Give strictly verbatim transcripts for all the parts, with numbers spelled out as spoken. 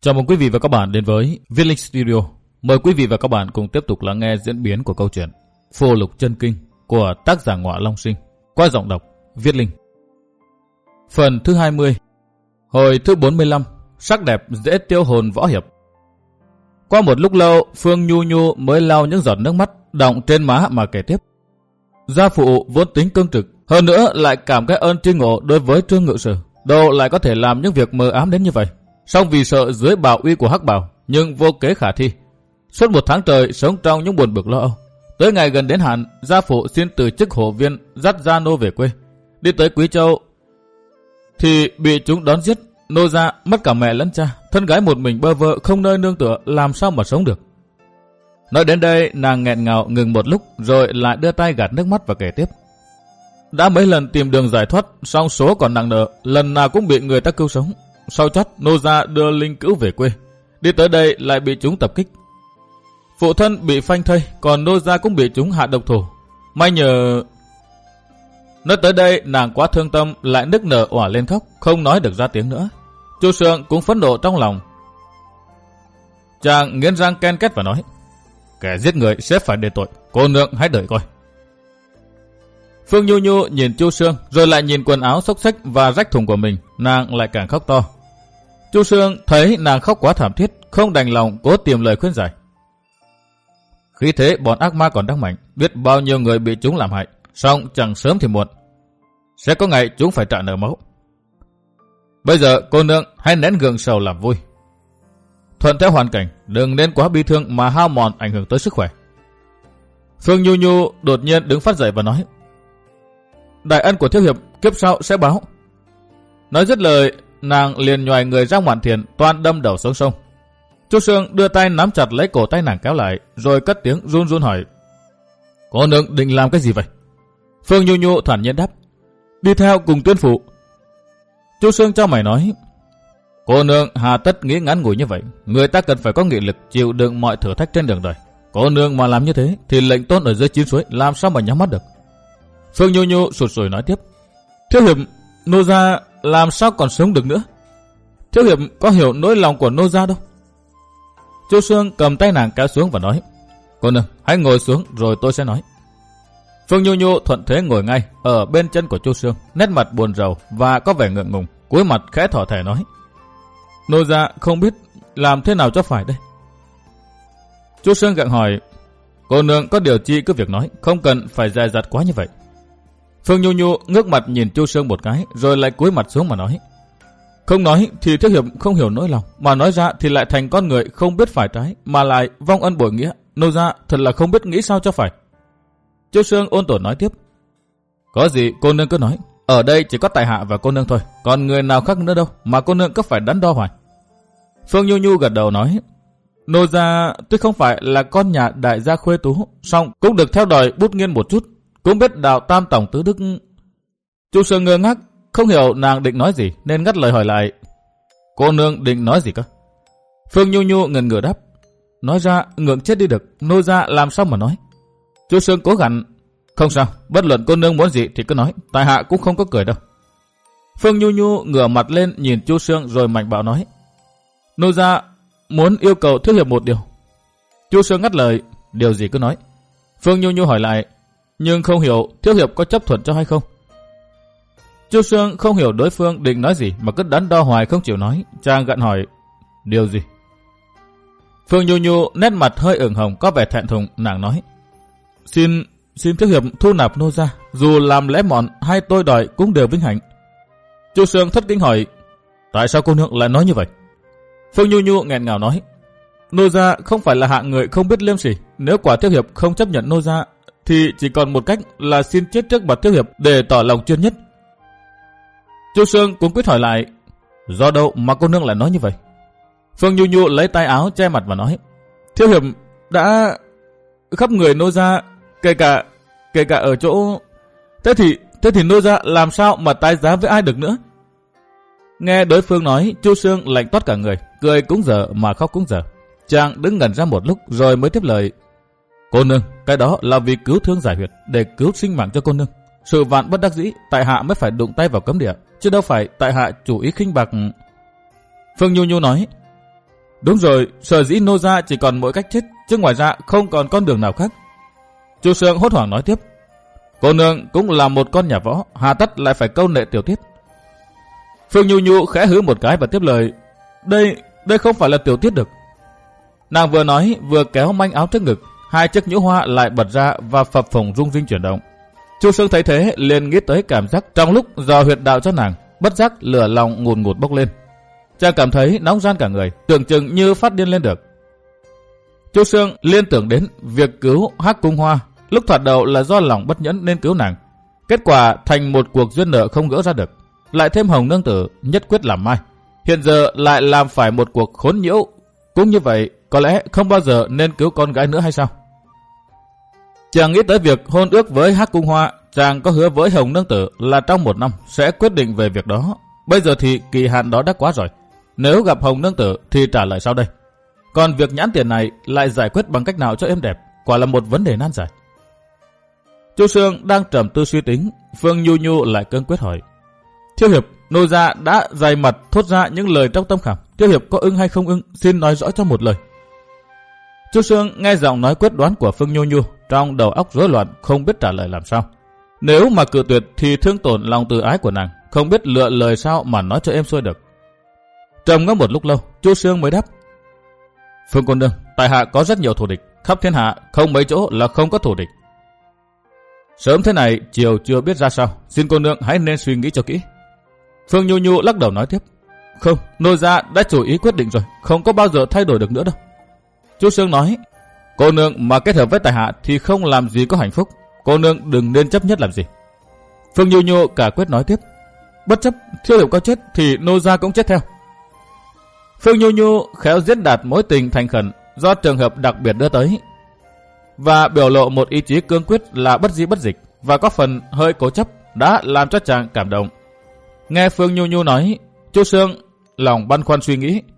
Chào mừng quý vị và các bạn đến với Viết Linh Studio. Mời quý vị và các bạn cùng tiếp tục lắng nghe diễn biến của câu chuyện Phù Lục Chân Kinh của tác giả Ngọa Long Sinh qua giọng đọc Viết Linh. Phần thứ hai mươi, hồi thứ bốn mươi lăm, sắc đẹp dễ tiêu hồn võ hiệp. Qua một lúc lâu, Phương Nhu Nhu mới lau những giọt nước mắt đọng trên má mà kể tiếp. Gia phụ vốn tính cương trực, hơn nữa lại cảm cái ơn tri ngộ đối với Trương Ngự Sử, đâu lại có thể làm những việc mờ ám đến như vậy. Song vì sợ dưới bảo uy của Hắc Bảo, nhưng vô kế khả thi. Suốt một tháng trời sống trong những buồn bực lo âu. Tới ngày gần đến hạn, gia phụ xin từ chức hộ viên, dắt gia nô về quê. Đi tới Quý Châu thì bị chúng đón giết. Nô gia mất cả mẹ lẫn cha, thân gái một mình bơ vơ không nơi nương tựa, làm sao mà sống được. Nói đến đây, nàng nghẹn ngào ngừng một lúc, rồi lại đưa tay gạt nước mắt và kể tiếp. Đã mấy lần tìm đường giải thoát, song số còn nặng nợ, lần nào cũng bị người ta cứu sống. Sau chót, nô gia đưa linh cữu về quê. Đi tới đây lại bị chúng tập kích. Phụ thân bị phanh thây, còn nô gia cũng bị chúng hạ độc thủ. May nhờ... Nói tới đây, nàng quá thương tâm, lại nức nở òa lên khóc, không nói được ra tiếng nữa. Chu Sương cũng phẫn nộ trong lòng. Chàng nghiến răng ken két và nói, kẻ giết người sẽ phải đền tội, cô nương hãy đợi coi. Phương Nhu Nhu nhìn Chu Sương, rồi lại nhìn quần áo xốc xếch và rách thùng của mình, nàng lại càng khóc to. Chu Sương thấy nàng khóc quá thảm thiết, không đành lòng cố tìm lời khuyên giải. Khi thế bọn ác ma còn đang mạnh, biết bao nhiêu người bị chúng làm hại, song chẳng sớm thì muộn, sẽ có ngày chúng phải trả nợ máu. Bây giờ cô nương hãy nén gượng sầu làm vui, thuận theo hoàn cảnh, đừng nên quá bi thương mà hao mòn ảnh hưởng tới sức khỏe. Phương Nhu Nhu đột nhiên đứng phát dậy và nói, đại ân của thiếu hiệp kiếp sau sẽ báo. Nói dứt lời, nàng liền nhoài người ra ngoạn thiền, toan đâm đầu xuống sông. Chu Sương đưa tay nắm chặt lấy cổ tay nàng kéo lại, rồi cất tiếng run run hỏi, cô nương định làm cái gì vậy? Phương Nhu Nhu thản nhiên đáp, đi theo cùng tuyên phụ. Chu Sương cho mày nói, cô nương hà tất nghĩ ngắn ngủi như vậy, người ta cần phải có nghị lực chịu đựng mọi thử thách trên đường đời. Cô nương mà làm như thế thì lệnh tôn ở dưới chín suối làm sao mà nhắm mắt được. Phương Nhu Nhu sụt sùi nói tiếp, thiếu hiệp, nô gia làm sao còn sống được nữa? Thiếu hiệp có hiểu nỗi lòng của nô gia đâu. Chu Sương cầm tay nàng kéo xuống và nói, cô nương hãy ngồi xuống rồi tôi sẽ nói. Phương Nhu Nhu thuận thế ngồi ngay ở bên chân của Chu Sương, nét mặt buồn rầu và có vẻ ngượng ngùng, cúi mặt khẽ thỏ thẻ nói, nô gia không biết làm thế nào cho phải đây. Chu Sương gặng hỏi, cô nương có điều chi cứ việc nói, không cần phải dè dặt quá như vậy. Phương Nhu Nhu ngước mặt nhìn Chu Sương một cái, rồi lại cúi mặt xuống mà nói, không nói thì thiếu hiệp không hiểu nỗi lòng, mà nói ra thì lại thành con người không biết phải trái, mà lại vong ân bội nghĩa, nô gia thật là không biết nghĩ sao cho phải. Chu Sương ôn tồn nói tiếp, có gì cô nương cứ nói, ở đây chỉ có tại hạ và cô nương thôi, còn người nào khác nữa đâu mà cô nương cứ phải đắn đo hoài. Phương Nhu Nhu gật đầu nói, nô gia tuy không phải là con nhà đại gia khuê tú, song cũng được theo đòi bút nghiên một chút, cũng biết đạo tam tổng tứ đức. Chu Sương ngơ ngác, không hiểu nàng định nói gì nên ngắt lời hỏi lại, cô nương định nói gì cơ? Phương Nhu Nhu ngần ngừ đáp, nói ra ngượng chết đi được, nô gia làm sao mà nói. Chu Sương cố gắng, không sao, bất luận cô nương muốn gì thì cứ nói, tại hạ cũng không có cười đâu. Phương Nhu Nhu ngửa mặt lên nhìn Chu Sương rồi mạnh bạo nói, nô gia muốn yêu cầu thiếu hiệp một điều. Chu Sương ngắt lời, điều gì cứ nói. Phương Nhu Nhu hỏi lại, nhưng không hiểu thiếu hiệp có chấp thuận cho hay không. Chu Sương không hiểu đối phương định nói gì mà cứ đắn đo hoài không chịu nói, chàng gặn hỏi, điều gì? Phương Nhu Nhu nét mặt hơi ửng hồng có vẻ thẹn thùng, nàng nói, xin xin thiếu hiệp thu nạp nô gia, dù làm lẽ mọn hay tôi đòi cũng đều vinh hạnh. Chu Sương thất kinh hỏi, tại sao cô nương lại nói như vậy? Phương Nhu Nhu nghẹn ngào nói, nô gia không phải là hạng người không biết liêm sỉ, nếu quả thiếu hiệp không chấp nhận nô gia thì chỉ còn một cách là xin chết trước mặt thiếu hiệp để tỏ lòng chuyên nhất. Chu Sương cũng quyết hỏi lại, do đâu mà cô nương lại nói như vậy? Phương Nhu Nhu lấy tay áo che mặt và nói, thiếu hiệp đã khắp người nô gia, kể cả kể cả ở chỗ, thế thì thế thì nô gia làm sao mà tái giá với ai được nữa? Nghe đối phương nói, Chu Sương lạnh toát cả người, cười cũng dở mà khóc cũng dở. Chàng đứng ngẩn ra một lúc rồi mới tiếp lời, cô nương, cái đó là vì cứu thương giải huyệt, để cứu sinh mạng cho cô nương. Sự vạn bất đắc dĩ, tại hạ mới phải đụng tay vào cấm địa, chứ đâu phải tại hạ chủ ý khinh bạc. Phương Nhu Nhu nói, Đúng rồi, sở dĩ nô gia chỉ còn mỗi cách chết, chứ ngoài ra không còn con đường nào khác. Chu Sương hốt hoảng nói tiếp. Cô nương cũng là một con nhà võ, hà tất lại phải câu nệ tiểu tiết. Phương Nhu Nhu khẽ hứ một cái và tiếp lời. Đây, đây không phải là tiểu tiết được. Nàng vừa nói vừa kéo manh áo trước ngực, hai chiếc nhũ hoa lại bật ra và phập phồng rung rinh chuyển động. Chu Sương thấy thế liền nghĩ tới cảm giác trong lúc dò huyệt đạo cho nàng, bất giác lửa lòng ngùn ngụt bốc lên. Chàng cảm thấy nóng ran cả người, tưởng chừng như phát điên lên được. Chu Sương liên tưởng đến việc cứu Hắc Cung Hoa, lúc thoạt đầu là do lòng bất nhẫn nên cứu nàng, kết quả thành một cuộc duyên nợ không gỡ ra được. Lại thêm Hồng nương tử nhất quyết làm mai, hiện giờ lại làm phải một cuộc khốn nhiễu. Cũng như vậy, có lẽ không bao giờ nên cứu con gái nữa hay sao? Chàng nghĩ tới việc hôn ước với Hắc Cung Hoa, chàng có hứa với Hồng nương tử là trong một năm sẽ quyết định về việc đó. Bây giờ thì kỳ hạn đó đã quá rồi. Nếu gặp Hồng nương tử thì trả lời sau đây. Còn việc nhãn tiền này lại giải quyết bằng cách nào cho êm đẹp, quả là một vấn đề nan giải. Chu Sương đang trầm tư suy tính, Phương Nhu Nhu lại cương quyết hỏi. Thiếu hiệp, nô gia đã dày mặt thốt ra những lời trong tâm khảm. Thiếu hiệp có ưng hay không ưng, xin nói rõ cho một lời. Chu Sương nghe giọng nói quyết đoán của Phương Nhu Nhu, trong đầu óc rối loạn, không biết trả lời làm sao. Nếu mà cự tuyệt thì thương tổn lòng từ ái của nàng, không biết lựa lời sao mà nói cho êm xuôi được. Trầm ngâm một lúc lâu, Chu Sương mới đáp. Phương cô nương, tại hạ có rất nhiều thù địch, khắp thiên hạ không mấy chỗ là không có thù địch. Sớm thế này, chiều chưa biết ra sao, xin cô nương hãy nên suy nghĩ cho kỹ. Phương Nhu Nhu lắc đầu nói tiếp. Không, nô gia đã chủ ý quyết định rồi, không có bao giờ thay đổi được nữa đâu. Chu Sương nói. Cô nương mà kết hợp với tại hạ thì không làm gì có hạnh phúc, cô nương đừng nên chấp nhất làm gì. Phương Nhu Nhu cả quyết nói tiếp. Bất chấp thiếu hiệp có chết thì nô gia cũng chết theo. Phương Nhu Nhu khéo diễn đạt mối tình thành khẩn do trường hợp đặc biệt đưa tới, và biểu lộ một ý chí cương quyết là bất di bất dịch và có phần hơi cố chấp đã làm cho chàng cảm động. Nghe Phương Nhu Nhu nói, Chu Sương lòng băn khoăn suy nghĩ.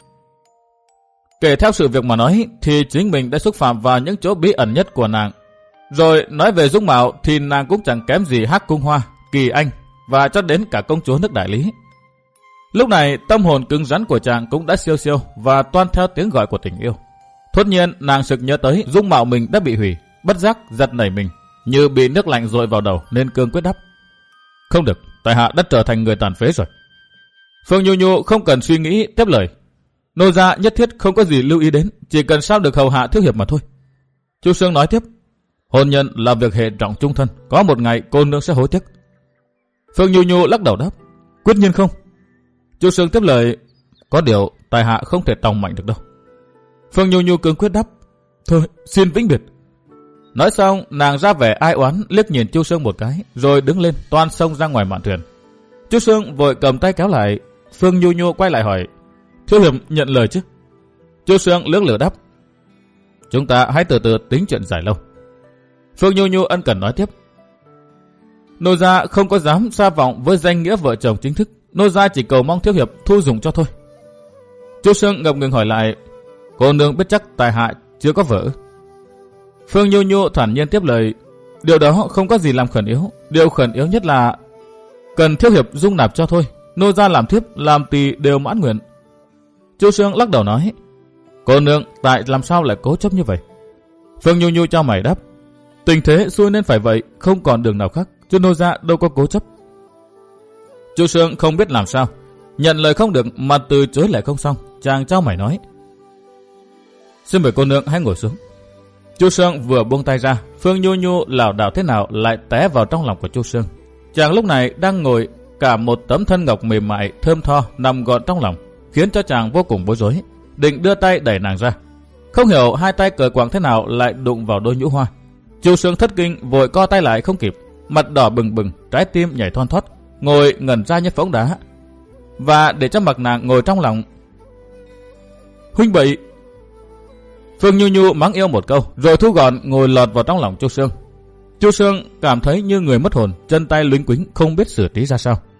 Kể theo sự việc mà nói thì chính mình đã xúc phạm vào những chỗ bí ẩn nhất của nàng. Rồi nói về dung mạo thì nàng cũng chẳng kém gì Hắc Cung Hoa, Kỳ Anh và cho đến cả công chúa nước Đại Lý. Lúc này tâm hồn cứng rắn của chàng cũng đã siêu siêu và toan theo tiếng gọi của tình yêu. Thốt nhiên nàng sực nhớ tới dung mạo mình đã bị hủy, bất giác giật nảy mình, như bị nước lạnh dội vào đầu nên cương quyết đáp. Không được, tại hạ đã trở thành người tàn phế rồi. Phương Nhu Nhu không cần suy nghĩ tiếp lời. Nô gia nhất thiết không có gì lưu ý đến, chỉ cần sao được hầu hạ thiếu hiệp mà thôi. Chu Sương nói tiếp. Hôn nhân là việc hệ trọng chung thân, có một ngày cô nương sẽ hối tiếc. Phương Nhu Nhu lắc đầu đáp. Quyết nhiên không. Chu Sương tiếp lời. Có điều tại hạ không thể tòng mạnh được đâu. Phương Nhu Nhu cương quyết đáp. Thôi xin vĩnh biệt. Nói xong nàng ra vẻ ai oán liếc nhìn Chu Sương một cái, rồi đứng lên toan xông ra ngoài mạn thuyền. Chu Sương vội cầm tay kéo lại. Phương Nhu Nhu quay lại hỏi. Thiếu hiệp nhận lời chứ? Chu Sương lưỡng lự đáp. Chúng ta hãy từ từ tính chuyện dài lâu. Phương Nhu Nhu ân cần nói tiếp. Nô gia không có dám xa vọng với danh nghĩa vợ chồng chính thức, nô gia chỉ cầu mong thiếu hiệp thu dùng cho thôi. Chu Sương ngập ngừng hỏi lại. Cô nương biết chắc tài hạ chưa có vợ. Phương Nhu Nhu thản nhiên tiếp lời. Điều đó không có gì làm khẩn yếu, điều khẩn yếu nhất là cần thiếu hiệp dung nạp cho thôi. Nô gia làm thiếp làm tỳ đều mãn nguyện. Chu Sương lắc đầu nói. Cô nương tại làm sao lại cố chấp như vậy? Phương Nhu Nhu cho mày đáp. Tình thế xui nên phải vậy, không còn đường nào khác, chứ nô gia đâu có cố chấp. Chu Sương không biết làm sao, nhận lời không được mà từ chối lại không xong, chàng trao mày nói. Xin mời cô nương hãy ngồi xuống. Chu Sương vừa buông tay ra, Phương Nhu Nhu lảo đảo thế nào lại té vào trong lòng của Chu Sương. Chàng lúc này đang ngồi, cả một tấm thân ngọc mềm mại thơm tho nằm gọn trong lòng, khiến cho chàng vô cùng bối rối, định đưa tay đẩy nàng ra. Không hiểu hai tay cởi quàng thế nào lại đụng vào đôi nhũ hoa. Chu Sương thất kinh vội co tay lại không kịp, mặt đỏ bừng bừng, trái tim nhảy thon thót, ngồi ngẩn ra như phỗng đá. Và để cho mặc nàng ngồi trong lòng. Huynh bậy. Phương Nhu Nhu mắng yêu một câu, rồi thu gọn ngồi lọt vào trong lòng Chu Sương. Chu Sương cảm thấy như người mất hồn, chân tay luống quĩnh không biết xử trí ra sao.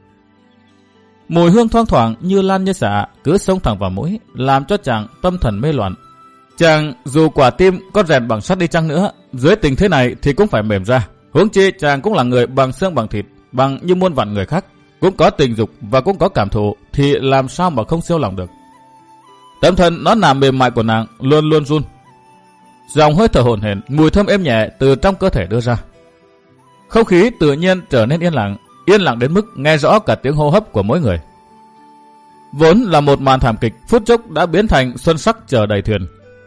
Mùi hương thoang thoảng như lan như xạ cứ xông thẳng vào mũi, làm cho chàng tâm thần mê loạn. Chàng dù quả tim có rèn bằng sắt đi chăng nữa, dưới tình thế này thì cũng phải mềm ra. Huống chi chàng cũng là người bằng xương bằng thịt, bằng như muôn vạn người khác, cũng có tình dục và cũng có cảm thụ, thì làm sao mà không siêu lòng được. Tấm thân nó nằm mềm mại của nàng luôn luôn run. Dòng hơi thở hổn hển, mùi thơm êm nhẹ từ trong cơ thể đưa ra. Không khí tự nhiên trở nên yên lặng, yên lặng đến mức nghe rõ cả tiếng hô hấp của mỗi người. Vốn là một màn thảm kịch, phút chốc đã biến thành xuân sắc chờ đầy thuyền.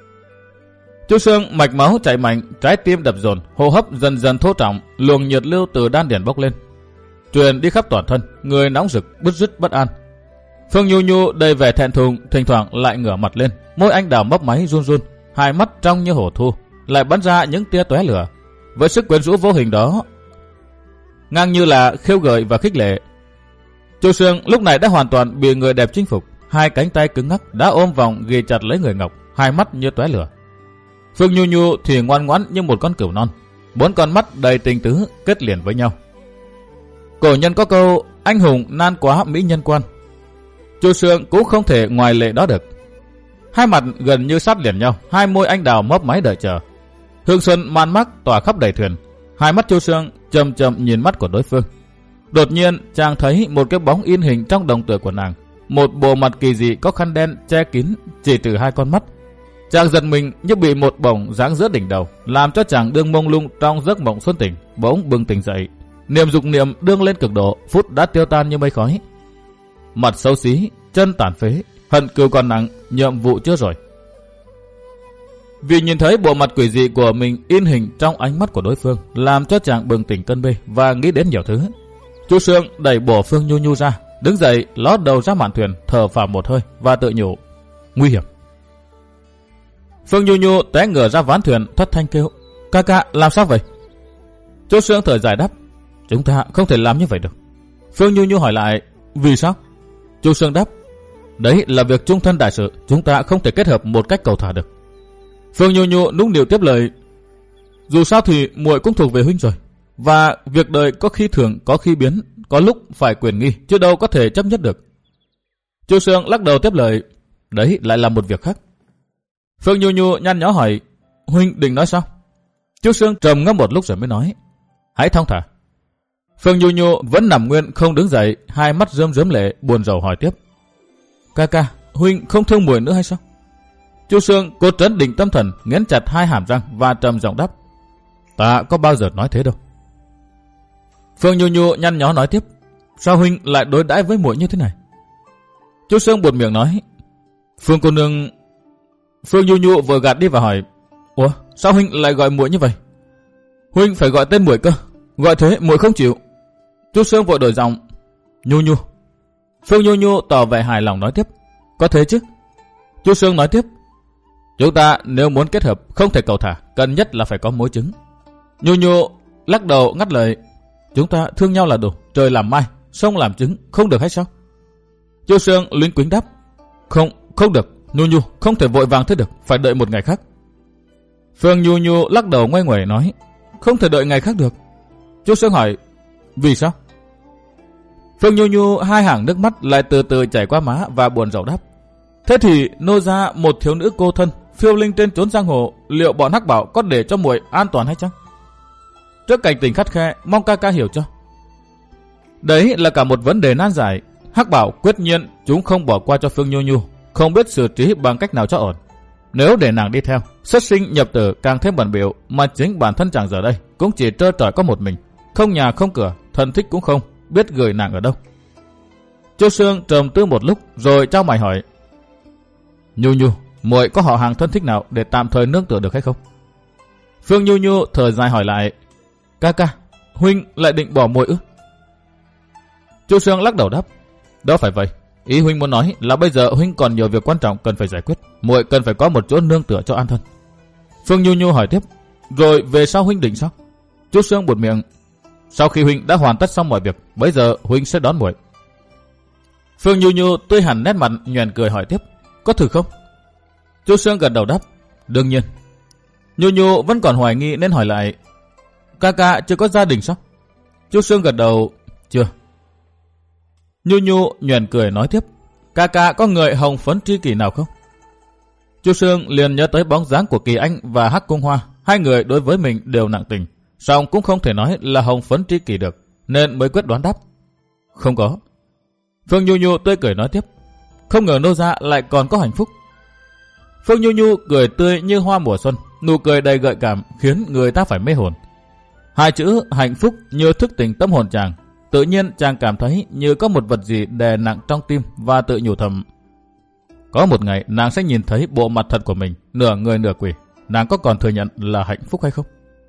Chu Sương mạch máu chảy mạnh, trái tim đập dồn, hô hấp dần dần thô trọng, luồng nhiệt lưu từ đan điền bốc lên, truyền đi khắp toàn thân, người nóng rực, bứt rứt bất an. Phương Nhu Nhu đầy vẻ thẹn thùng, thỉnh thoảng lại ngửa mặt lên, môi anh đào mấp máy run run, hai mắt trong như hổ thu, lại bắn ra những tia tóe lửa. Với sức quyến rũ vô hình đó, ngang như là khiêu gợi và khích lệ. Chu Sương lúc này đã hoàn toàn bị người đẹp chinh phục, hai cánh tay cứng ngắc đã ôm vòng ghì chặt lấy người ngọc, hai mắt như tóe lửa. Phương Nhu Nhu thì ngoan ngoãn như một con cừu non, bốn con mắt đầy tình tứ kết liền với nhau. Cổ nhân có câu anh hùng nan quá mỹ nhân quan, Chu Sương cũng không thể ngoài lệ đó được. Hai mặt gần như sát liền nhau, hai môi anh đào mấp máy đợi chờ. Hương xuân man mác tỏa khắp đầy thuyền. Hai mắt Chu Sương chậm chậm nhìn mắt của đối phương. Đột nhiên chàng thấy một cái bóng in hình trong đồng tử của nàng, một bộ mặt kỳ dị có khăn đen che kín chỉ trừ hai con mắt. Chàng giật mình như bị một bổng giáng giữa đỉnh đầu, làm cho chàng đương mông lung trong giấc mộng xuân tỉnh, bỗng bừng tỉnh dậy. Niềm dục niệm đương lên cực độ, phút đã tiêu tan như mây khói. Mặt xấu xí, chân tàn phế, hận cừu còn nặng, nhiệm vụ chưa rồi. Vì nhìn thấy bộ mặt quỷ dị của mình in hình trong ánh mắt của đối phương, làm cho chàng bừng tỉnh cơn mê và nghĩ đến nhiều thứ. Chu Sương đẩy bổ Phương Nhu Nhu ra, đứng dậy ló đầu ra mạn thuyền, thở phào một hơi và tự nhủ nguy hiểm. Phương Nhu Nhu té ngửa ra ván thuyền, thất thanh kêu: "Ca ca, làm sao vậy?" Chu Sương thở dài đáp: "Chúng ta không thể làm như vậy được." Phương Nhu Nhu hỏi lại: "Vì sao?" Chu Sương đáp: "Đấy là việc chung thân đại sự, chúng ta không thể kết hợp một cách cầu thả được." Phương Nhu Nhu nũng nịu tiếp lời: "Dù sao thì muội cũng thuộc về huynh rồi, và việc đời có khi thường có khi biến, có lúc phải quyền nghi, chứ đâu có thể chấp nhất được." Chu Sương lắc đầu tiếp lời: "Đấy lại là một việc khác." Phương Nhu Nhu nhăn nhó hỏi: "Huynh định nói sao?" Chu Sương trầm ngâm một lúc rồi mới nói: "Hãy thong thả." Phương Nhu Nhu vẫn nằm nguyên không đứng dậy, hai mắt rơm rớm lệ, buồn rầu hỏi tiếp: "Ca ca, huynh không thương muội nữa hay sao?" Chu Sương cố trấn định tâm thần, nghiến chặt hai hàm răng và trầm giọng đáp: "Ta có bao giờ nói thế đâu." Phương Nhu Nhu nhăn nhó nói tiếp: "Sao huynh lại đối đãi với muội như thế này?" Chu Sương buột miệng nói: "Phương cô nương..." Phương Nhu Nhu vừa gạt đi và hỏi: "Ủa, sao huynh lại gọi muội như vậy?" "Huynh phải gọi tên muội cơ, gọi thế muội không chịu." Chu Sương vội đổi giọng: "Nhu Nhu." Phương Nhu Nhu tỏ vẻ hài lòng nói tiếp: "Có thế chứ." Chu Sương nói tiếp: "Chúng ta nếu muốn kết hợp không thể cầu thả, cần nhất là phải có mối chứng." Nhu Nhu lắc đầu ngắt lời: "Chúng ta thương nhau là đủ, trời làm mai, sông làm trứng, không được hay sao?" Chu Sương luyến quính đáp: "Không, không được, Nhu Nhu, không thể vội vàng thế được, phải đợi một ngày khác." Phương Nhu Nhu lắc đầu ngoe nguẩy nói: "Không thể đợi ngày khác được." Chu Sương hỏi: "Vì sao?" Phương Nhu Nhu hai hàng nước mắt lại từ từ chảy qua má và buồn rầu đáp: "Thế thì nô ra một thiếu nữ cô thân, phiêu linh trên chốn giang hồ, liệu bọn Hắc Bảo có để cho muội an toàn hay chăng? Trước cảnh tình khắt khe, mong ca ca hiểu cho." Đấy là cả một vấn đề nan giải. Hắc Bảo quyết nhiên chúng không bỏ qua cho Phương Nhu Nhu, không biết xử trí bằng cách nào cho ổn. Nếu để nàng đi theo, xuất sinh nhập tử càng thêm bẩn bỉu, mà chính bản thân chàng giờ đây cũng chỉ trơ trọi có một mình, không nhà không cửa, thân thích cũng không, biết gửi nàng ở đâu. Chu Sương trầm tư một lúc rồi trao mày hỏi: "Nhu Nhu, muội có họ hàng thân thích nào để tạm thời nương tựa được hay không?" Phương Nhu Nhu thở dài hỏi lại: "Ca ca, huynh lại định bỏ muội ư?" Chu Sương lắc đầu đáp: "Đó phải vậy. Ý huynh muốn nói là bây giờ huynh còn nhiều việc quan trọng cần phải giải quyết, muội cần phải có một chỗ nương tựa cho an thân." Phương Nhu Nhu hỏi tiếp: "Rồi về sau huynh định sao?" Chu Sương buột miệng: "Sau khi huynh đã hoàn tất xong mọi việc, bây giờ huynh sẽ đón muội." Phương Nhu Nhu tươi hẳn nét mặt, nhoẻn cười hỏi tiếp: "Có thử không?" Chu Sương gật đầu đáp: "Đương nhiên." Nhu Nhu vẫn còn hoài nghi nên hỏi lại: "Ca ca chưa có gia đình sao?" Chu Sương gật đầu: "Chưa." Nhu Nhu nhoẻn cười nói tiếp: "Ca ca có người hồng phấn tri kỷ nào không?" Chu Sương liền nhớ tới bóng dáng của Kỳ Anh và Hắc Cung Hoa, hai người đối với mình đều nặng tình, song cũng không thể nói là hồng phấn tri kỷ được, nên mới quyết đoán đáp: "Không có." Phương Nhu Nhu tươi cười nói tiếp: "Không ngờ nô gia lại còn có hạnh phúc." Phương Nhu Nhu cười tươi như hoa mùa xuân, nụ cười đầy gợi cảm khiến người ta phải mê hồn. Hai chữ hạnh phúc như thức tỉnh tâm hồn chàng. Tự nhiên chàng cảm thấy như có một vật gì đè nặng trong tim và tự nhủ thầm. Có một ngày nàng sẽ nhìn thấy bộ mặt thật của mình, nửa người nửa quỷ. Nàng có còn thừa nhận là hạnh phúc hay không?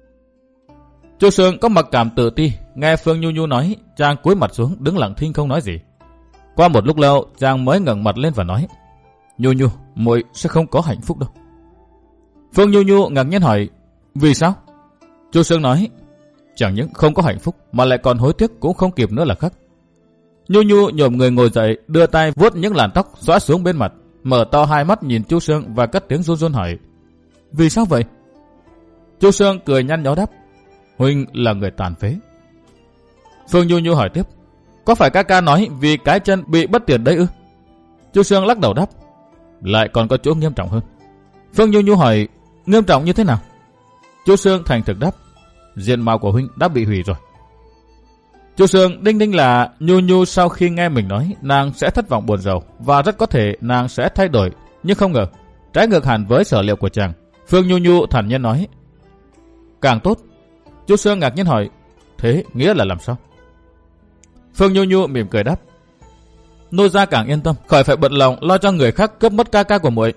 Chu Sương có mặc cảm tự ti, nghe Phương Nhu Nhu nói, chàng cúi mặt xuống đứng lặng thinh không nói gì. Qua một lúc lâu, chàng mới ngẩng mặt lên và nói, Nhu Nhu, muội sẽ không có hạnh phúc đâu. Phương Nhu Nhu ngạc nhiên hỏi, vì sao? Chu Sương nói, chẳng những không có hạnh phúc mà lại còn hối tiếc cũng không kịp nữa là khác. Nhu Nhu nhổm người ngồi dậy, đưa tay vuốt những làn tóc xõa xuống bên mặt, mở to hai mắt nhìn Chu Sương và cất tiếng run run hỏi, vì sao vậy? Chu Sương cười nhăn nhó đáp, huynh là người tàn phế. Phương Nhu Nhu hỏi tiếp, có phải ca ca nói vì cái chân bị bất tiện đấy ư? Chu Sương lắc đầu đáp, lại còn có chỗ nghiêm trọng hơn. Phương Nhu Nhu hỏi, nghiêm trọng như thế nào? Chu Sương thành thực đáp, diện mạo của huynh đã bị hủy rồi. Chu Sương đinh ninh là Nhu Nhu sau khi nghe mình nói nàng sẽ thất vọng buồn rầu và rất có thể nàng sẽ thay đổi, nhưng không ngờ trái ngược hẳn với sở liệu của chàng. Phương Nhu Nhu thản nhiên nói, càng tốt. Chu Sương ngạc nhiên hỏi, thế nghĩa là làm sao? Phương Nhu Nhu mỉm cười đáp, nô gia càng yên tâm, khỏi phải bận lòng lo cho người khác cướp mất ca ca của muội.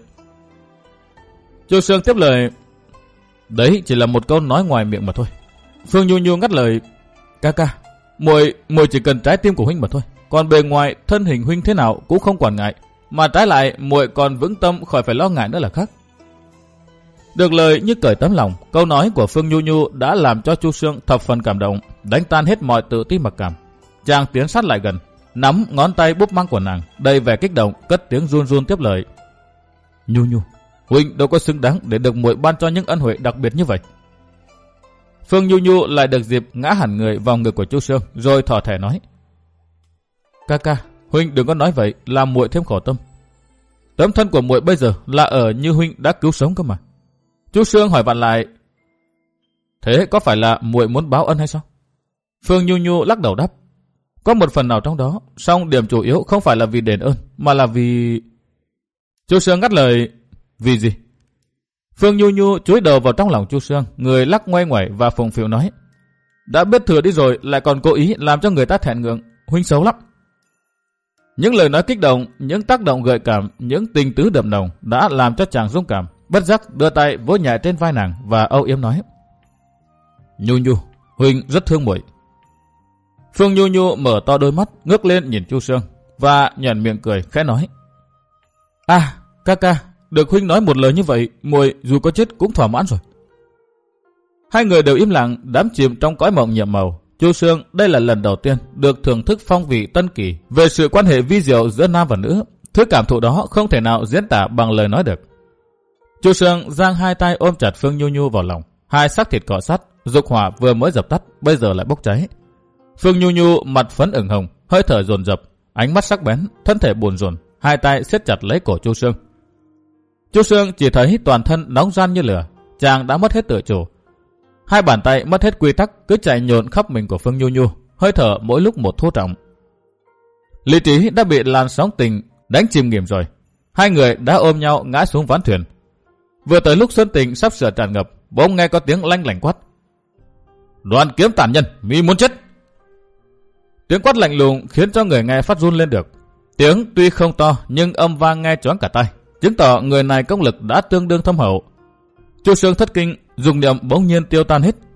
Chu Sương tiếp lời, đấy chỉ là một câu nói ngoài miệng mà thôi. Phương Nhu Nhu ngắt lời, ca ca, muội muội chỉ cần trái tim của huynh mà thôi, còn bề ngoài thân hình huynh thế nào cũng không quản ngại, mà trái lại muội còn vững tâm khỏi phải lo ngại nữa là khác. Được lời như cởi tấm lòng, câu nói của Phương Nhu Nhu đã làm cho Chu Sương thập phần cảm động, đánh tan hết mọi tự ti mặc cảm. Chàng tiến sát lại gần, nắm ngón tay búp măng của nàng, đầy vẻ kích động, cất tiếng run run tiếp lời, Nhu Nhu, huynh đâu có xứng đáng để được muội ban cho những ân huệ đặc biệt như vậy. Phương Nhu Nhu lại được dịp ngã hẳn người vào ngực của Chu Sương, rồi thỏ thẻ nói, ca ca, huynh đừng có nói vậy, làm muội thêm khổ tâm. Tấm thân của muội bây giờ là ở như huynh đã cứu sống cơ mà. Chu Sương hỏi vặn lại, thế có phải là muội muốn báo ân hay sao? Phương Nhu Nhu lắc đầu đáp, có một phần nào trong đó, song điểm chủ yếu không phải là vì đền ơn, mà là vì... Chu Sương ngắt lời, vì gì? Phương Nhu Nhu chúi đầu vào trong lòng Chu Sương, người lắc ngoay ngoẩy và phùng phịu nói, đã biết thừa đi rồi lại còn cố ý làm cho người ta thẹn ngượng, huynh xấu lắm. Những lời nói kích động, những tác động gợi cảm, những tình tứ đậm nồng đã làm cho chàng rung cảm, bất giác đưa tay vỗ nhẹ trên vai nàng và âu yếm nói, Nhu Nhu, huynh rất thương muội. Phương Nhu Nhu mở to đôi mắt, ngước lên nhìn Chu Sương và nhoẻn miệng cười khẽ nói, à, ca ca, được huynh nói một lời như vậy, muội dù có chết cũng thỏa mãn rồi. Hai người đều im lặng, đắm chìm trong cõi mộng nhiệm màu. Chu Sương đây là lần đầu tiên được thưởng thức phong vị tân kỳ về sự quan hệ vi diệu giữa nam và nữ. Thứ cảm thụ đó không thể nào diễn tả bằng lời nói được. Chu Sương giang hai tay ôm chặt Phương Nhu Nhu vào lòng, hai xác thịt cọ sát, dục hỏa vừa mới dập tắt, bây giờ lại bốc cháy. Phương Nhu Nhu mặt phấn ửng hồng, hơi thở dồn dập, ánh mắt sắc bén, thân thể buồn rùn, hai tay siết chặt lấy cổ Chu Sương. Chu Sương chỉ thấy toàn thân nóng ran như lửa, chàng đã mất hết tự chủ. Hai bàn tay mất hết quy tắc cứ chạy nhộn khắp mình của Phương Nhu Nhu, hơi thở mỗi lúc một thô trọng. Lý trí đã bị làn sóng tình đánh chìm nghỉm rồi. Hai người đã ôm nhau ngã xuống ván thuyền. Vừa tới lúc xuân tình sắp sửa tràn ngập, bỗng nghe có tiếng lanh lảnh quát, Đoàn Kiếm tàn nhân, mi muốn chết. Tiếng quát lạnh lùng khiến cho người nghe phát run lên được. Tiếng tuy không to nhưng âm vang nghe choáng cả tai, chứng tỏ người này công lực đã tương đương thâm hậu. Chu Sương thất kinh, dùng niệm bỗng nhiên tiêu tan hết.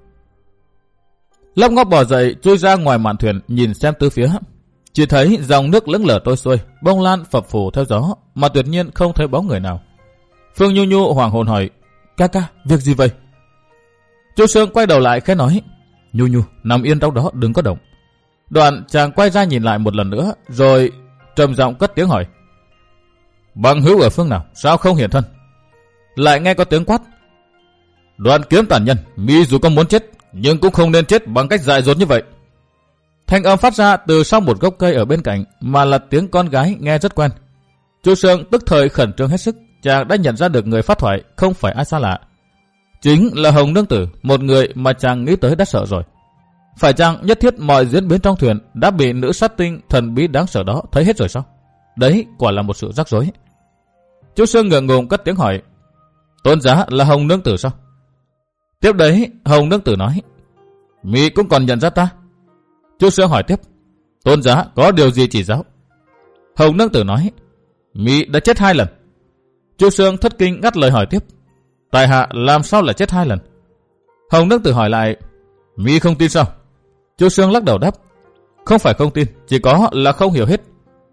Lấp ngóc bò dậy, chui ra ngoài mạn thuyền nhìn xem tứ phía, chỉ thấy dòng nước lững lờ trôi xuôi, bông lan phập phù theo gió, mà tuyệt nhiên không thấy bóng người nào. Phương Nhu Nhu hoảng hồn hỏi, ca ca, việc gì vậy? Chu Sương quay đầu lại khẽ nói, Nhu Nhu, nằm yên trong đó, đừng có động. Đoạn chàng quay ra nhìn lại một lần nữa, rồi trầm giọng cất tiếng hỏi, bằng hữu ở phương nào, sao không hiện thân? Lại nghe có tiếng quát, Đoàn Kiếm tàn nhân, mi dù có muốn chết, nhưng cũng không nên chết bằng cách dại dột như vậy. Thanh âm phát ra từ sau một gốc cây ở bên cạnh, mà là tiếng con gái nghe rất quen. Chu Sương tức thời khẩn trương hết sức, chàng đã nhận ra được người phát thoại không phải ai xa lạ. Chính là Hồng Nương Tử, một người mà chàng nghĩ tới đã sợ rồi. Phải chăng nhất thiết mọi diễn biến trong thuyền đã bị nữ sát tinh thần bí đáng sợ đó thấy hết rồi sao? Đấy quả là một sự rắc rối. Chu Sương ngượng ngùng cất tiếng hỏi, Tôn giá là Hồng Nương Tử sao? Tiếp đấy, Hồng Nương Tử nói, mi cũng còn nhận ra ta. Chu Sương hỏi tiếp, tôn giá có điều gì chỉ giáo? Hồng Nương Tử nói, mi đã chết hai lần. Chu Sương thất kinh ngắt lời hỏi tiếp, tại hạ làm sao lại chết hai lần? Hồng Nương Tử hỏi lại, mi không tin sao? Chu Sương lắc đầu đáp, không phải không tin, chỉ có là không hiểu hết.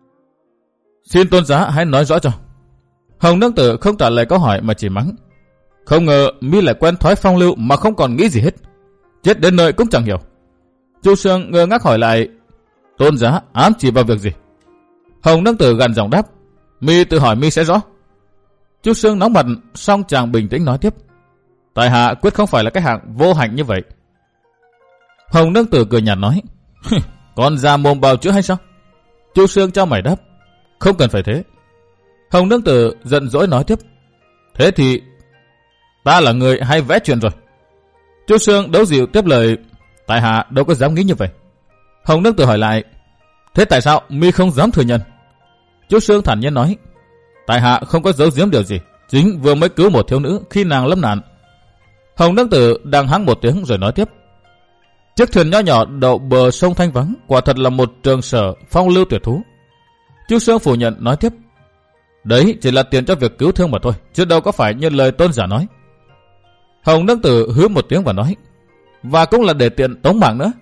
Xin tôn giá hãy nói rõ cho. Hồng Nương Tử không trả lời câu hỏi mà chỉ mắng, không ngờ mi lại quen thói phong lưu mà không còn nghĩ gì hết, chết đến nơi cũng chẳng hiểu. Chu Sương ngơ ngác hỏi lại, tôn giá ám chỉ vào việc gì? Hồng Nương Tử gằn giọng đáp, mi tự hỏi mi sẽ rõ. Chu Sương nóng mặt, song chàng bình tĩnh nói tiếp, tại hạ quyết không phải là cái hạng vô hạnh như vậy. Hồng Nương Tử cười nhạt nói, con ra mồm bào chữa hay sao? Chu Sương trao mày đáp, không cần phải thế. Hồng Nương Tử giận dỗi nói tiếp, thế thì ta là người hay vẽ chuyện rồi. Chu Sương đấu dịu tiếp lời, tại hạ đâu có dám nghĩ như vậy. Hồng Nương Tử hỏi lại, thế tại sao mi không dám thừa nhận? Chu Sương thản nhiên nói, tại hạ không có giấu giếm điều gì, chính vừa mới cứu một thiếu nữ khi nàng lâm nạn. Hồng Nương Tử đang hắng một tiếng rồi nói tiếp, chiếc thuyền nho nhỏ đậu bờ sông thanh vắng, quả thật là một trường sở phong lưu tuyệt thú. Chu Sương phủ nhận nói tiếp, đấy chỉ là tiền cho việc cứu thương mà thôi, chứ đâu có phải như lời tôn giả nói. Hồng Nương Tử hứ một tiếng và nói, và cũng là để tiện tống mạng nữa.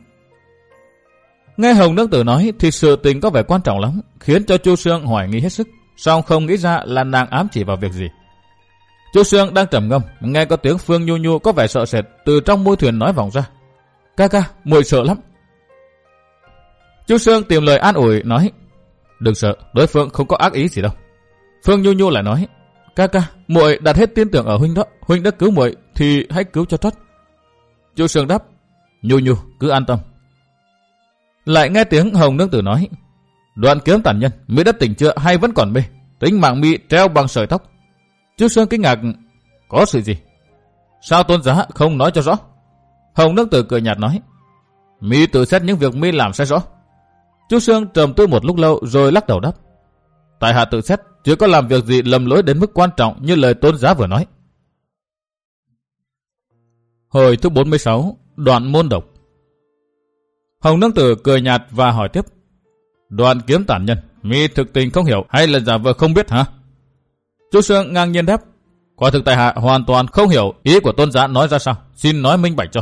Nghe Hồng Nương Tử nói thì sự tình có vẻ quan trọng lắm, khiến cho Chu Sương hoài nghi hết sức, song không nghĩ ra là nàng ám chỉ vào việc gì. Chu Sương đang trầm ngâm, nghe có tiếng Phương Nhu Nhu có vẻ sợ sệt từ trong môi thuyền nói vọng ra, ca ca, muội sợ lắm. Chu Sương tìm lời an ủi nói, đừng sợ, đối phương không có ác ý gì đâu. Phương Nhu Nhu lại nói, ca ca, muội đặt hết tin tưởng ở huynh đó, huynh đã cứu muội thì hãy cứu cho trót. Chu Sương đáp, Nhu Nhu cứ an tâm. Lại nghe tiếng Hồng Nương Tử nói, đoạn kiếm tàn nhân, mi đã tỉnh chưa hay vẫn còn mê, tính mạng mi treo bằng sợi tóc. Chu Sương kinh ngạc, có sự gì? Sao tôn giá không nói cho rõ? Hồng Nương Tử cười nhạt nói, mi tự xét những việc mi làm sẽ rõ. Chu Sương trầm tư một lúc lâu rồi lắc đầu đáp, tại hạ tự xét, chưa có làm việc gì lầm lỗi đến mức quan trọng như lời tôn giá vừa nói. Hồi thứ bốn mươi sáu, đoạn môn độc. Hồng Nương Tử cười nhạt và hỏi tiếp, đoạn kiếm tàn nhân, mi thực tình không hiểu hay là giả vờ không biết hả? Chu Sương ngang nhiên đáp, quả thực tại hạ hoàn toàn không hiểu ý của tôn giá nói ra sao, xin nói minh bạch cho.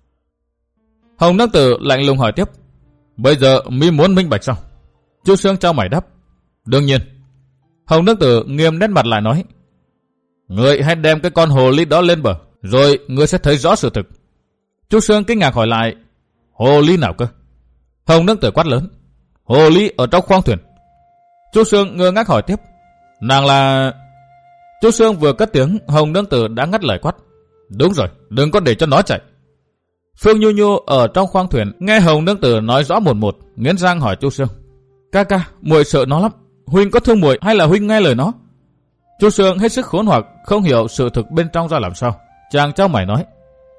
Hồng Nương Tử lạnh lùng hỏi tiếp, bây giờ mi muốn minh bạch sao? Chu Sương trao mày đáp, đương nhiên. Hồng Nương Tử nghiêm nét mặt lại nói, ngươi hãy đem cái con hồ ly đó lên bờ, rồi ngươi sẽ thấy rõ sự thực. Chu Sương kinh ngạc hỏi lại, hồ ly nào cơ? Hồng Nương Tử quát lớn, hồ ly ở trong khoang thuyền. Chu Sương ngơ ngác hỏi tiếp, nàng là... Chu Sương vừa cất tiếng, Hồng Nương Tử đã ngắt lời quát, đúng rồi, đừng có để cho nó chạy. Phương Nhu Nhu ở trong khoang thuyền nghe Hồng Nương Tử nói rõ một một, nghiến răng hỏi Chu Sương, ca ca, muội sợ nó lắm, huynh có thương muội hay là huynh nghe lời nó? Chu Sương hết sức khốn hoặc, không hiểu sự thực bên trong ra làm sao. Chàng trao mày nói,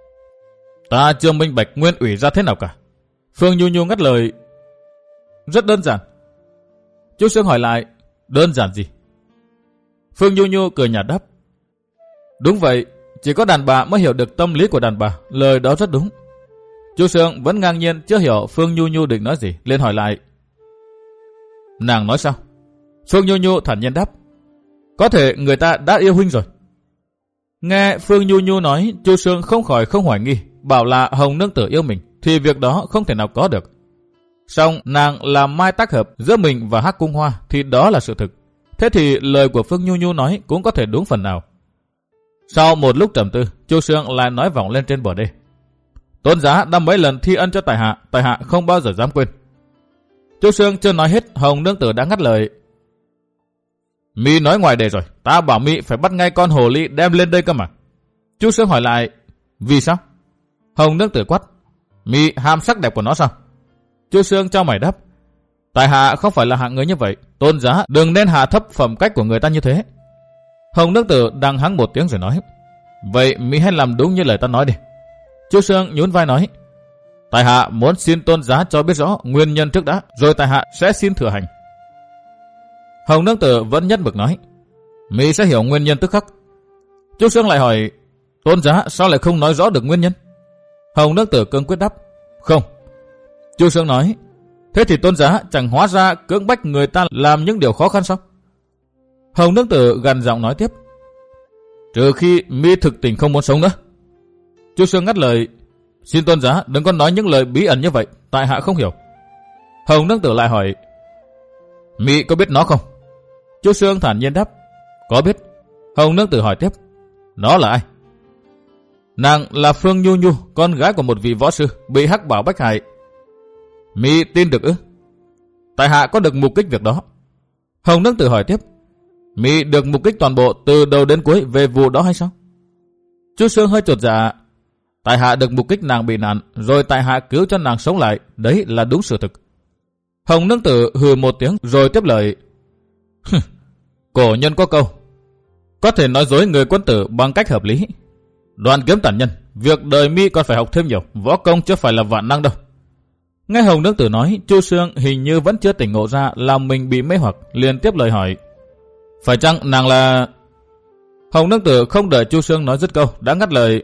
ta chưa minh bạch nguyên ủy ra thế nào cả. Phương Nhu Nhu ngắt lời, rất đơn giản. Chu Sương hỏi lại, đơn giản gì? Phương Nhu Nhu cười nhạt đáp, đúng vậy, chỉ có đàn bà mới hiểu được tâm lý của đàn bà, lời đó rất đúng. Chu Sương vẫn ngang nhiên chưa hiểu Phương Nhu Nhu định nói gì, liền hỏi lại, nàng nói sao? Phương Nhu Nhu thản nhiên đáp, có thể người ta đã yêu huynh rồi. Nghe Phương Nhu Nhu nói, Chu Sương không khỏi không hoài nghi, bảo là Hồng Nương Tử yêu mình thì việc đó không thể nào có được. Song nàng là mai tác hợp giữa mình và Hắc Cung Hoa thì đó là sự thực. Thế thì lời của Phương Nhu Nhu nói cũng có thể đúng phần nào. Sau một lúc trầm tư, Chu Sương lại nói vọng lên trên bờ đê, tôn giá đã mấy lần thi ân cho tại hạ, tại hạ không bao giờ dám quên. Chu Sương chưa nói hết, Hồng Nương Tử đã ngắt lời, mi nói ngoài đề rồi, ta bảo mi phải bắt ngay con hồ ly đem lên đây cơ mà. Chu Sương hỏi lại, vì sao? Hồng Nương Tử quát, mi ham sắc đẹp của nó sao? Chu Sương trao mày đáp, tại hạ không phải là hạng người như vậy, tôn giá đừng nên hạ thấp phẩm cách của người ta như thế. Hồng Nương Tử đang hắng một tiếng rồi nói, vậy mi hãy làm đúng như lời ta nói đi. Chu Sương nhún vai nói, tại hạ muốn xin tôn giá cho biết rõ nguyên nhân trước đã, rồi tại hạ sẽ xin thừa hành. Hồng Nương Tử vẫn nhất mực nói, mi sẽ hiểu nguyên nhân tức khắc. Chu Sương lại hỏi, tôn giá sao lại không nói rõ được nguyên nhân? Hồng nương tử cương quyết đáp, không. Chu Sương nói, thế thì tôn giá chẳng hóa ra cưỡng bách người ta làm những điều khó khăn sao? Hồng nương tử gằn giọng nói tiếp, trừ khi mi thực tình không muốn sống nữa. Chu Sương ngắt lời, xin tôn giá đừng có nói những lời bí ẩn như vậy, tại hạ không hiểu. Hồng nương tử lại hỏi, mi có biết nó không? Chu Sương thản nhiên đáp, có biết. Hồng nương tử hỏi tiếp, nó là ai? Nàng là Phương Nhu Nhu, con gái của một vị võ sư bị hắc bảo bách hại. Mi tin được ư? Tại hạ có được mục kích việc đó. Hồng nương tử hỏi tiếp, mi được mục kích toàn bộ từ đầu đến cuối về vụ đó hay sao? Chu Sương hơi chột dạ, tại hạ được mục kích nàng bị nạn, rồi tại hạ cứu cho nàng sống lại, đấy là đúng sự thực. Hồng nương tử hừ một tiếng rồi tiếp lời, cổ nhân có câu, có thể nói dối người quân tử bằng cách hợp lý. Đoàn kiếm tản nhân, việc đời mi còn phải học thêm nhiều, võ công chứ phải là vạn năng đâu. Nghe Hồng nương tử nói, Chu Sương hình như vẫn chưa tỉnh ngộ ra là mình bị mê hoặc, liền tiếp lời hỏi, phải chăng nàng là... Hồng nương tử không đợi Chu Sương nói dứt câu đã ngắt lời,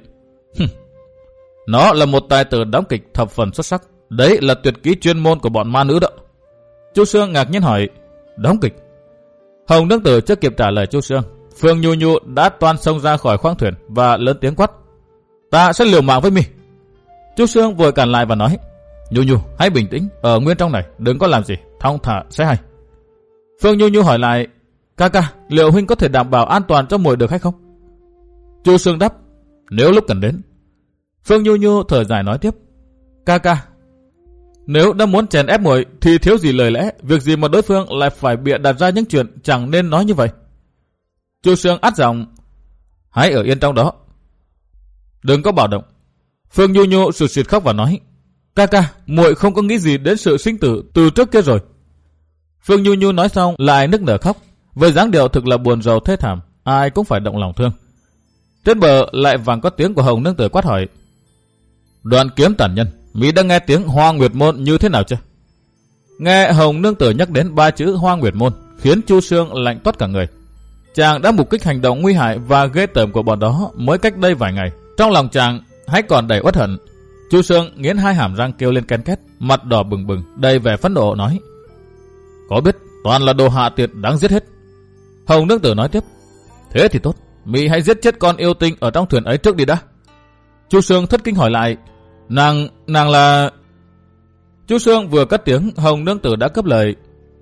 nó là một tài tử đóng kịch thập phần xuất sắc, đấy là tuyệt kỹ chuyên môn của bọn ma nữ đó. Chu Sương ngạc nhiên hỏi, đóng kịch? Hồng nương tử chưa kịp trả lời Chu Sương, Phương Nhu Nhu đã toan xông ra khỏi khoang thuyền và lớn tiếng quát, ta sẽ liều mạng với mi. Chu Sương vội cản lại và nói, Nhu Nhu hãy bình tĩnh, ở nguyên trong này đừng có làm gì, thong thả sẽ hay. Phương Nhu Nhu hỏi lại, ca ca, liệu huynh có thể đảm bảo an toàn cho muội được hay không? Chu Sương đáp, nếu lúc cần đến. Phương Nhu Nhu thở dài nói tiếp, ca ca, nếu đã muốn chèn ép muội thì thiếu gì lời lẽ, việc gì mà đối phương lại phải bịa đặt ra những chuyện chẳng nên nói như vậy. Chu Sương ắt giọng, hãy ở yên trong đó, đừng có bạo động. Phương Nhu Nhu sụt sịt khóc và nói, ca ca, muội không có nghĩ gì đến sự sinh tử từ trước kia rồi. Phương Nhu Nhu nói xong lại nức nở khóc, với dáng điệu thực là buồn rầu thê thảm, ai cũng phải động lòng thương. Trên bờ lại vang có tiếng của Hồng nương tử quát hỏi, Đoàn kiếm tản nhân, mỹ đã nghe tiếng Hoa Nguyệt môn như thế nào chưa? Nghe Hồng nương tử nhắc đến ba chữ Hoa Nguyệt môn khiến Chu Sương lạnh toát cả người. Chàng đã mục kích hành động nguy hại và ghê tởm của bọn đó mới cách đây vài ngày, trong lòng chàng hãy còn đầy uất hận. Chu Sương nghiến hai hàm răng kêu lên ken két, mặt đỏ bừng bừng, đầy vẻ phẫn nộ nói, có biết toàn là đồ hạ tiệt đáng giết hết. Hồng nương tử nói tiếp, thế thì tốt, mỹ hãy giết chết con yêu tinh ở trong thuyền ấy trước đi đã. Chu Sương thất kinh hỏi lại, nàng, nàng là... Chu Sương vừa cất tiếng, Hồng nương tử đã cướp lời,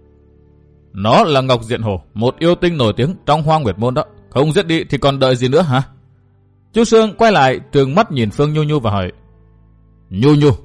nó là Ngọc Diện Hổ, một yêu tinh nổi tiếng trong Hoa Nguyệt môn đó, không giết đi thì còn đợi gì nữa hả? Chu Sương quay lại trừng mắt nhìn Phương Nhu Nhu và hỏi, Nhu Nhu,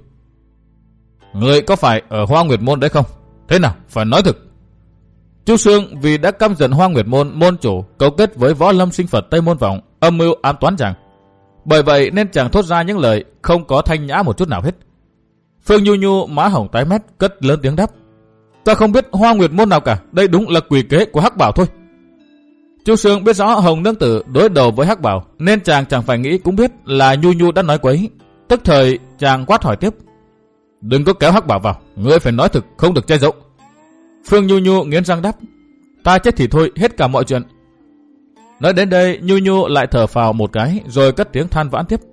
người có phải ở Hoa Nguyệt môn đấy không? Thế nào, phải nói thực. Chu Sương vì đã căm giận Hoa Nguyệt môn môn chủ cấu kết với Võ Lâm Sinh Phật Tây Môn Vọng, âm mưu ám toán chàng. Bởi vậy nên chàng thốt ra những lời không có thanh nhã một chút nào hết. Phương Nhu Nhu má hồng tái mét cất lớn tiếng đáp, ta không biết Hoa Nguyệt môn nào cả, đây đúng là quỷ kế của Hắc Bảo thôi. Chu Sương biết rõ Hồng nương tử đối đầu với Hắc Bảo, nên chàng chẳng phải nghĩ cũng biết là Nhu Nhu đã nói quấy. Tức thời chàng quát hỏi tiếp, đừng có kéo Hắc Bảo vào, ngươi phải nói thực, không được che giấu. Phương Nhu Nhu nghiến răng đáp, ta chết thì thôi, hết cả mọi chuyện. Nói đến đây, Nhu Nhu lại thở phào một cái, rồi cất tiếng than vãn tiếp,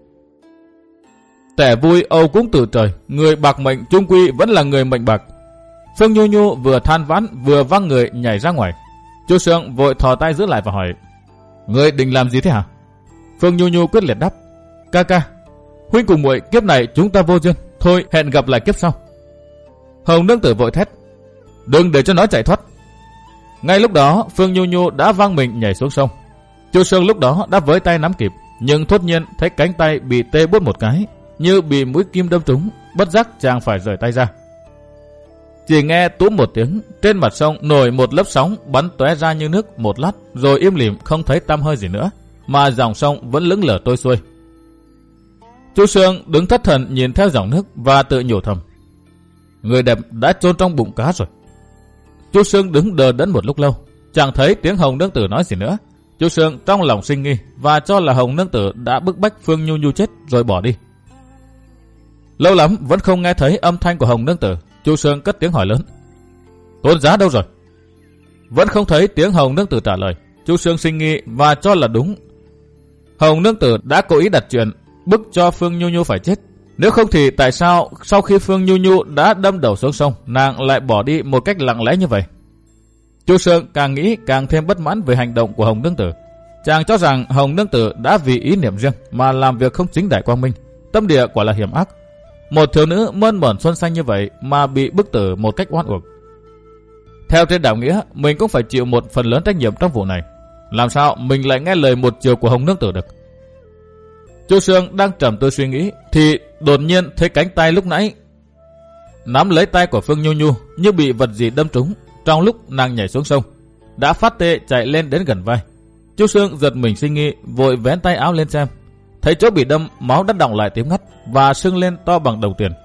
tẻ vui âu cũng từ trời, người bạc mệnh chung quy vẫn là người mệnh bạc. Phương Nhu Nhu vừa than vãn vừa văng người nhảy ra ngoài. Chu Sương vội thò tay giữ lại và hỏi, ngươi định làm gì thế hả? Phương Nhu Nhu quyết liệt đáp, ca ca, huynh cùng muội kiếp này chúng ta vô duyên, thôi hẹn gặp lại kiếp sau. Hồng nương tử vội thét, đừng để cho nó chạy thoát. Ngay lúc đó Phương Nhu Nhu đã văng mình nhảy xuống sông. Chu Sương lúc đó đã với tay nắm kịp, nhưng thốt nhiên thấy cánh tay bị tê buốt một cái, như bị mũi kim đâm trúng, bất giác chàng phải rời tay ra. Chỉ nghe túm một tiếng, trên mặt sông nổi một lớp sóng bắn tóe ra như nước một lát, rồi im lìm không thấy tăm hơi gì nữa, mà dòng sông vẫn lững lờ trôi xuôi. Chu Sương đứng thất thần nhìn theo dòng nước và tự nhủ thầm, người đẹp đã chôn trong bụng cá rồi. Chu Sương đứng đờ đẫn một lúc lâu, chẳng thấy tiếng Hồng nương tử nói gì nữa. Chu Sương trong lòng sinh nghi và cho là Hồng nương tử đã bức bách Phương Nhu Nhu chết rồi bỏ đi. Lâu lắm vẫn không nghe thấy âm thanh của Hồng nương tử. Chu Sương cất tiếng hỏi lớn, tôn giá đâu rồi? Vẫn không thấy tiếng Hồng nương tử trả lời. Chu Sương sinh nghi và cho là đúng. Hồng nương tử đã cố ý đặt chuyện bức cho Phương Nhu Nhu phải chết. Nếu không thì tại sao sau khi Phương Nhu Nhu đã đâm đầu xuống sông, nàng lại bỏ đi một cách lặng lẽ như vậy? Chu Sương càng nghĩ càng thêm bất mãn về hành động của Hồng nương tử. Chàng cho rằng Hồng nương tử đã vì ý niệm riêng mà làm việc không chính đại quang minh, tâm địa quả là hiểm ác. Một thiếu nữ mơn mởn xuân xanh như vậy mà bị bức tử một cách oan uổng. Theo trên đạo nghĩa, mình cũng phải chịu một phần lớn trách nhiệm trong vụ này. Làm sao mình lại nghe lời một chiều của Hồng nương tử được? Chu Sương đang trầm tư suy nghĩ thì đột nhiên thấy cánh tay lúc nãy nắm lấy tay của Phương Nhu Nhu như bị vật gì đâm trúng. Trong lúc nàng nhảy xuống sông, đã phát tê chạy lên đến gần vai. Chu Sương giật mình suy nghĩ, vội vén tay áo lên xem, thấy chỗ bị đâm máu đã đọng lại tím ngắt và sưng lên to bằng đồng tiền.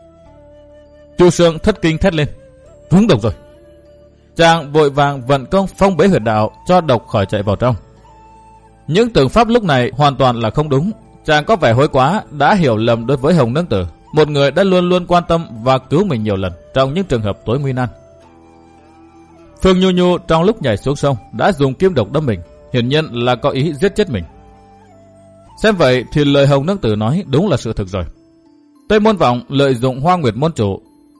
Chu Sương thất kinh thét lên, trúng độc rồi. Chàng vội vàng vận công phong bế huyệt đạo cho độc khỏi chạy vào trong. Những tưởng pháp lúc này hoàn toàn là không đúng. Chàng có vẻ hối quá, đã hiểu lầm đối với Hồng nương tử, một người đã luôn luôn quan tâm và cứu mình nhiều lần trong những trường hợp tối nguy nan. Phương Nhu Nhu trong lúc nhảy xuống sông đã dùng kim độc đâm mình, hiển nhiên là có ý giết chết mình. Xem vậy thì lời Hồng nương tử nói đúng là sự thực rồi. Tây Môn Vọng lợi dụng Hoa Nguyệt môn chủ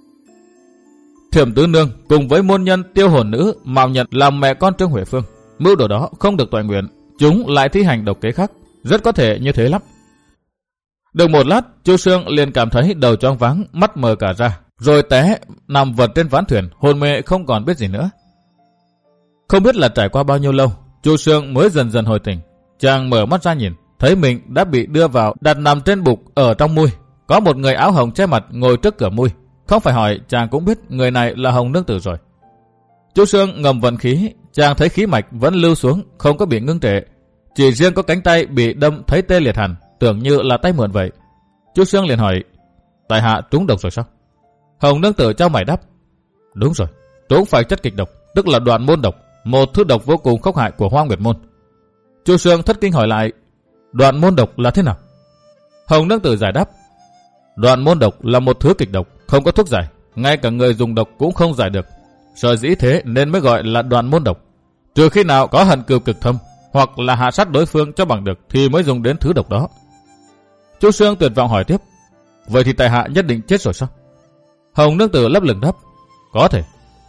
Thiểm Tứ Nương cùng với môn nhân Tiêu Hồn Nữ mạo nhận làm mẹ con Trương Huệ Phương. Mưu đồ đó không được toại nguyện, chúng lại thi hành độc kế khác, rất có thể như thế lắm. Được một lát, Chu Sương liền cảm thấy đầu choáng váng, mắt mờ cả ra, rồi té nằm vật trên ván thuyền, hôn mê không còn biết gì nữa. Không biết là trải qua bao nhiêu lâu, Chu Sương mới dần dần hồi tỉnh. Chàng mở mắt ra nhìn, thấy mình đã bị đưa vào đặt nằm trên bục ở trong mui. Có một người áo hồng che mặt ngồi trước cửa mui. Không phải hỏi, chàng cũng biết người này là Hồng nương tử rồi. Chu Sương ngầm vận khí, chàng thấy khí mạch vẫn lưu xuống, không có bị ngưng trệ. Chỉ riêng có cánh tay bị đâm thấy tê liệt hẳn, tưởng như là tay mượn vậy. Chu Sương liền hỏi, tại hạ trúng độc rồi sao? Hồng nương tử trao mày đáp, đúng rồi, trúng phải chất kịch độc, tức là đoạn môn độc, một thứ độc vô cùng khốc hại của Hoa Nguyệt môn. Chu Sương thất kinh hỏi lại, đoạn môn độc là thế nào? Hồng nương tử giải đáp, đoạn môn độc là một thứ kịch độc, không có thuốc giải, ngay cả người dùng độc cũng không giải được. Sở dĩ thế nên mới gọi là đoạn môn độc. Trừ khi nào có hận cừu cực thâm, hoặc là hạ sát đối phương cho bằng được thì mới dùng đến thứ độc đó. Chu Sương tuyệt vọng hỏi tiếp, vậy thì tại hạ nhất định chết rồi sao? Hồng nương tử lấp lửng đáp, có thể.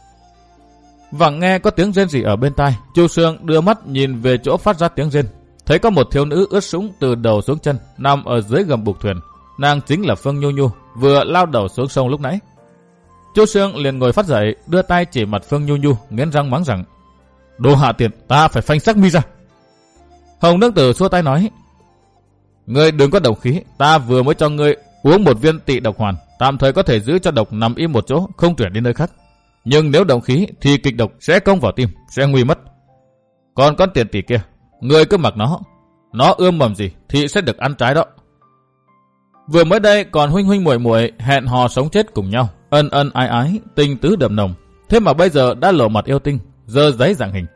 Vẳng nghe có tiếng rên rỉ ở bên tai, Chu Sương đưa mắt nhìn về chỗ phát ra tiếng rên, thấy có một thiếu nữ ướt sũng từ đầu xuống chân nằm ở dưới gầm bục thuyền. Nàng chính là Phương Nhu Nhu, vừa lao đầu xuống sông lúc nãy. Chu Sương liền ngồi phát dậy, đưa tay chỉ mặt Phương Nhu Nhu, nghiến răng mắng rằng, đồ hạ tiện, ta phải phanh xác mi ra. Hồng nương tử xua tay nói, ngươi đừng có độc khí, ta vừa mới cho ngươi uống một viên tị độc hoàn, tạm thời có thể giữ cho độc nằm im một chỗ, không chuyển đi nơi khác. Nhưng nếu độc khí thì kịch độc sẽ công vào tim, sẽ nguy mất. Còn con tiền tỷ kia, ngươi cứ mặc nó, nó ươm mầm gì thì sẽ được ăn trái đó. Vừa mới đây còn huynh huynh muội muội hẹn hò sống chết cùng nhau, ân ân ái ái, tình tứ đậm nồng. Thế mà bây giờ đã lộ mặt yêu tinh, dơ giấy dạng hình.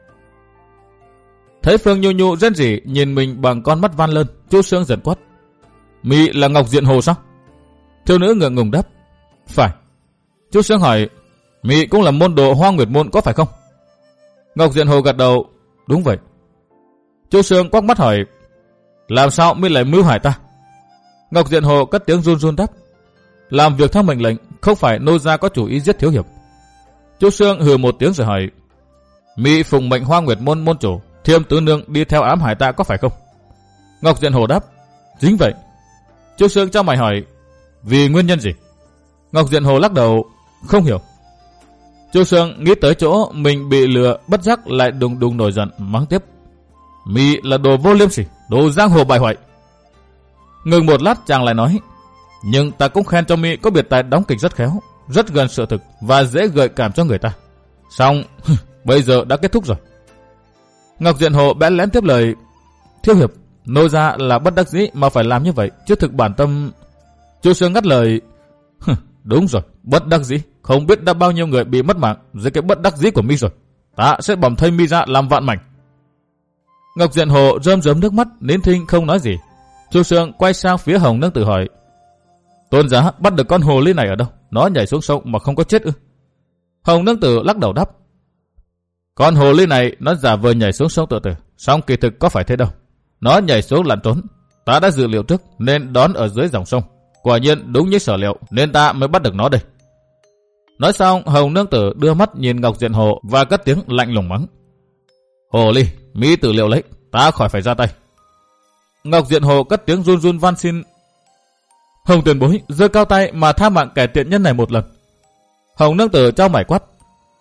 Thấy Phương Nhu Nhu rên rỉ nhìn mình bằng con mắt van lơn, Chu Sương giận quát, mị là Ngọc Diện Hồ sao? Thiếu nữ ngượng ngùng đáp, phải. Chu Sương hỏi, mị cũng là môn đồ Hoa Nguyệt môn có phải không? Ngọc Diện Hồ gật đầu, đúng vậy. Chu Sương quắc mắt hỏi, làm sao mị lại mưu hại ta? Ngọc Diện Hồ cất tiếng run run đáp, làm việc theo mệnh lệnh, không phải nô gia có chủ ý giết thiếu hiệp. Chu Sương hừ một tiếng rồi hỏi, mị phụng mệnh Hoa Nguyệt môn môn chủ Thiểm Tứ Nương đi theo ám hải ta có phải không? Ngọc Diện Hồ đáp, chính vậy. Chu Sương cho mày hỏi, vì nguyên nhân gì? Ngọc Diện Hồ lắc đầu, không hiểu. Chu Sương nghĩ tới chỗ mình bị lừa, bất giác lại đùng đùng nổi giận, mắng tiếp, mị là đồ vô liêm sỉ, đồ giang hồ bại hoại. Ngừng một lát chàng lại nói, nhưng ta cũng khen cho mị có biệt tài đóng kịch rất khéo, rất gần sự thực và dễ gợi cảm cho người ta. Xong, bây giờ đã kết thúc rồi. Ngọc Diện Hồ bẽn lẽn tiếp lời, thiếu hiệp, nô gia là bất đắc dĩ mà phải làm như vậy, chứ thực bản tâm. Chu Sương ngắt lời, đúng rồi, bất đắc dĩ, không biết đã bao nhiêu người bị mất mạng dưới cái bất đắc dĩ của mi rồi. Ta sẽ bầm thây mi ra làm vạn mảnh. Ngọc Diện Hồ rơm rớm nước mắt, nín thinh không nói gì. Chu Sương quay sang phía Hồng nương tử hỏi, tôn giá bắt được con hồ ly này ở đâu? Nó nhảy xuống sông mà không có chết ư? Hồng nương tử lắc đầu đáp, con hồ ly này nó giả vờ nhảy xuống sông tự tử, song kỳ thực có phải thế đâu. Nó nhảy xuống lặn trốn. Ta đã dự liệu trước nên đón ở dưới dòng sông. Quả nhiên đúng như sở liệu nên ta mới bắt được nó đây. Nói xong, Hồng Nương Tử đưa mắt nhìn Ngọc Diện Hồ và cất tiếng lạnh lùng mắng. Hồ ly, mỹ tự liệu lấy, ta khỏi phải ra tay. Ngọc Diện Hồ cất tiếng run run van xin. Hồng Tiền Bối giơ cao tay mà tha mạng kẻ tiện nhân này một lần. Hồng Nương Tử trao mày quát.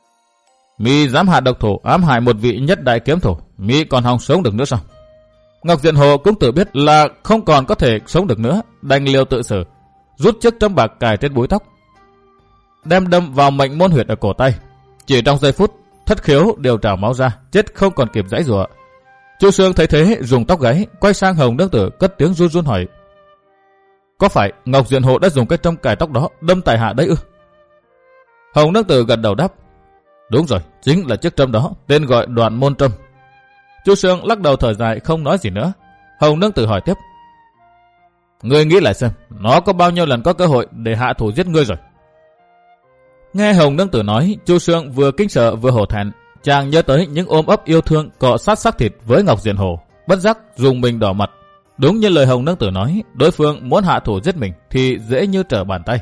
Mi dám hạ độc thủ ám hại một vị nhất đại kiếm thủ, mi còn hòng sống được nữa sao? Ngọc Diện Hồ cũng tự biết là không còn có thể sống được nữa, đành liều tự xử, rút chiếc trâm bạc cài trên búi tóc, đem đâm vào mệnh môn huyệt ở cổ tay. Chỉ trong giây phút, thất khiếu đều trào máu ra, chết không còn kịp giãy giụa. Chu Sương thấy thế dùng tóc gáy, quay sang Hồng Nương Tử cất tiếng run run hỏi. Có phải Ngọc Diện Hồ đã dùng cái trâm cài tóc đó đâm tại hạ đấy ư? Hồng Nương Tử gật đầu đáp. Đúng rồi, chính là chiếc trâm đó, tên gọi Đoạn Môn Trâm. Chu Sương lắc đầu thở dài không nói gì nữa. Hồng Nương Tử hỏi tiếp. Ngươi nghĩ lại xem, nó có bao nhiêu lần có cơ hội để hạ thủ giết ngươi rồi? Nghe Hồng Nương Tử nói, Chu Sương vừa kinh sợ vừa hổ thẹn. Chàng nhớ tới những ôm ấp yêu thương cọ sát xác thịt với Ngọc Diện Hồ, bất giác dùng mình đỏ mặt. Đúng như lời Hồng Nương Tử nói, đối phương muốn hạ thủ giết mình thì dễ như trở bàn tay.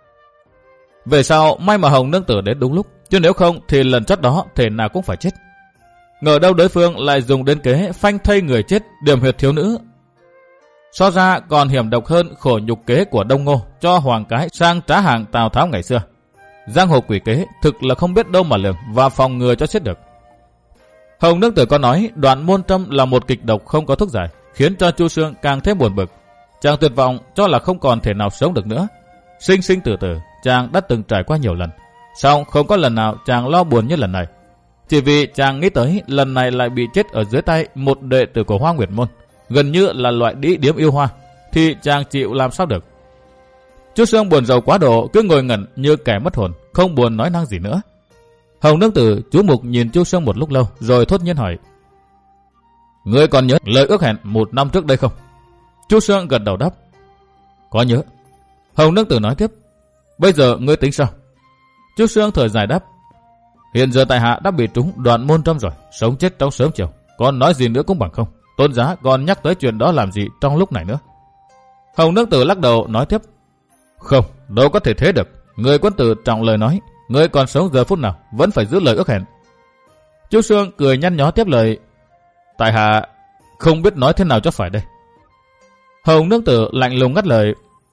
Về sau may mà Hồng Nương Tử đến đúng lúc, chứ nếu không thì lần chót đó thể nào cũng phải chết. Ngờ đâu đối phương lại dùng đến kế phanh thây người chết điểm huyệt thiếu nữ. So ra còn hiểm độc hơn khổ nhục kế của Đông Ngô cho Hoàng Cái sang trá hàng Tào Tháo ngày xưa. Giang hồ quỷ kế thực là không biết đâu mà lường và phòng ngừa cho chết được. Hồng Nương Tử có nói Đoạn Môn Trâm là một kịch độc không có thuốc giải, khiến cho Chu Sương càng thêm buồn bực. Chàng tuyệt vọng cho là không còn thể nào sống được nữa. Sinh sinh tử tử chàng đã từng trải qua nhiều lần, song không có lần nào chàng lo buồn như lần này. Chỉ vì chàng nghĩ tới lần này lại bị chết ở dưới tay một đệ tử của Hoa Nguyệt Môn, gần như là loại đĩ điếm yêu hoa, thì chàng chịu làm sao được. Chu Sương buồn rầu quá độ, cứ ngồi ngẩn như kẻ mất hồn, không buồn nói năng gì nữa. Hồng Nương Tử chú mục nhìn Chu Sương một lúc lâu, rồi thốt nhiên hỏi. Ngươi còn nhớ lời ước hẹn một năm trước đây không? Chu Sương gật đầu đáp. Có nhớ. Hồng Nương Tử nói tiếp. Bây giờ ngươi tính sao? Chu Sương thở dài đáp. Hiện giờ tại hạ đã bị trúng Đoạn Môn Trâm rồi, sống chết trong sớm chiều, còn nói gì nữa cũng bằng không. Tôn giá còn nhắc tới chuyện đó làm gì trong lúc này nữa? Hồng Nương Tử lắc đầu nói tiếp. Không, đâu có thể thế được. Người quân tử trọng lời nói, người còn sống giờ phút nào vẫn phải giữ lời ước hẹn. Chu Sương cười nhăn nhó tiếp lời. Tại hạ không biết nói thế nào cho phải đây. Hồng Nương Tử lạnh lùng ngắt lời.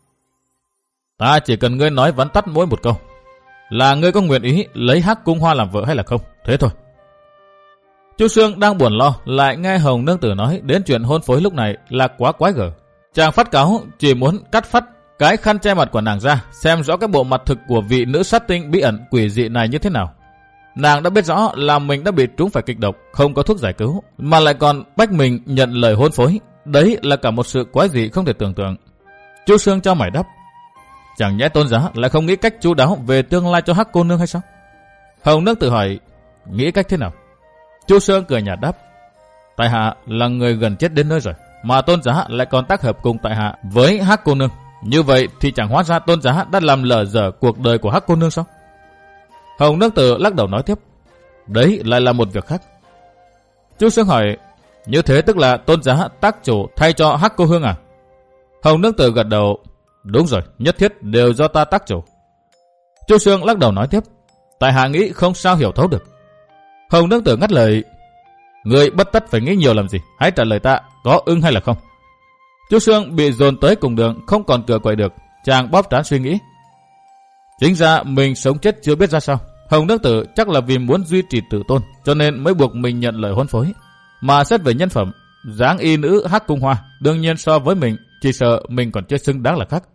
Ta chỉ cần ngươi nói vắn tắt mỗi một câu, là ngươi có nguyện ý lấy Hắc Cung Hoa làm vợ hay là không, thế thôi. Chu Sương đang buồn lo, lại nghe Hồng Nương Tử nói đến chuyện hôn phối lúc này là quá quái gở. Chàng phát cáu chỉ muốn cắt phắt cái khăn che mặt của nàng ra, xem rõ cái bộ mặt thực của vị nữ sát tinh bí ẩn quỷ dị này như thế nào. Nàng đã biết rõ là mình đã bị trúng phải kịch độc, không có thuốc giải cứu, mà lại còn bách mình nhận lời hôn phối. Đấy là cả một sự quái dị không thể tưởng tượng. Chu Sương cho mày đáp. Chẳng nhẽ Tôn giá lại không nghĩ cách chu đáo về tương lai cho Hắc cô nương hay sao? Hồng Nương Tử hỏi. Nghĩ cách thế nào? Chu Sương cười nhạt đáp. Tại hạ là người gần chết đến nơi rồi, mà Tôn giá lại còn tác hợp cùng tại hạ với Hắc cô nương. Như vậy thì chẳng hóa ra Tôn giá đã làm lờ dở cuộc đời của Hắc cô nương sao? Hồng Nương Tử lắc đầu nói tiếp. Đấy lại là một việc khác. Chu Sương hỏi. Như thế tức là Tôn giá tác chủ thay cho Hắc cô hương à? Hồng Nương Tử gật đầu. Đúng rồi, nhất thiết đều do ta tác chủ. Chu Sương lắc đầu nói tiếp. Tại hạ nghĩ không sao hiểu thấu được. Hồng Nương Tử ngắt lời. Người bất tất phải nghĩ nhiều làm gì, hãy trả lời ta có ưng hay là không. Chu Sương bị dồn tới cùng đường, không còn cựa quậy được. Chàng bóp trán suy nghĩ. Chính ra mình sống chết chưa biết ra sao. Hồng Nương Tử chắc là vì muốn duy trì tự tôn, cho nên mới buộc mình nhận lời hôn phối. Mà xét về nhân phẩm, dáng y nữ Hắc Cung Hoa, đương nhiên so với mình, chỉ sợ mình còn chưa xứng đáng là khác.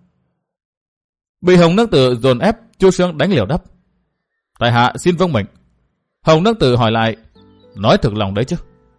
Bị Hồng Nương Tử dồn ép, Chu Sương đánh liều đáp. Tại hạ xin vâng mệnh. Hồng Nương Tử hỏi lại. Nói thực lòng đấy chứ?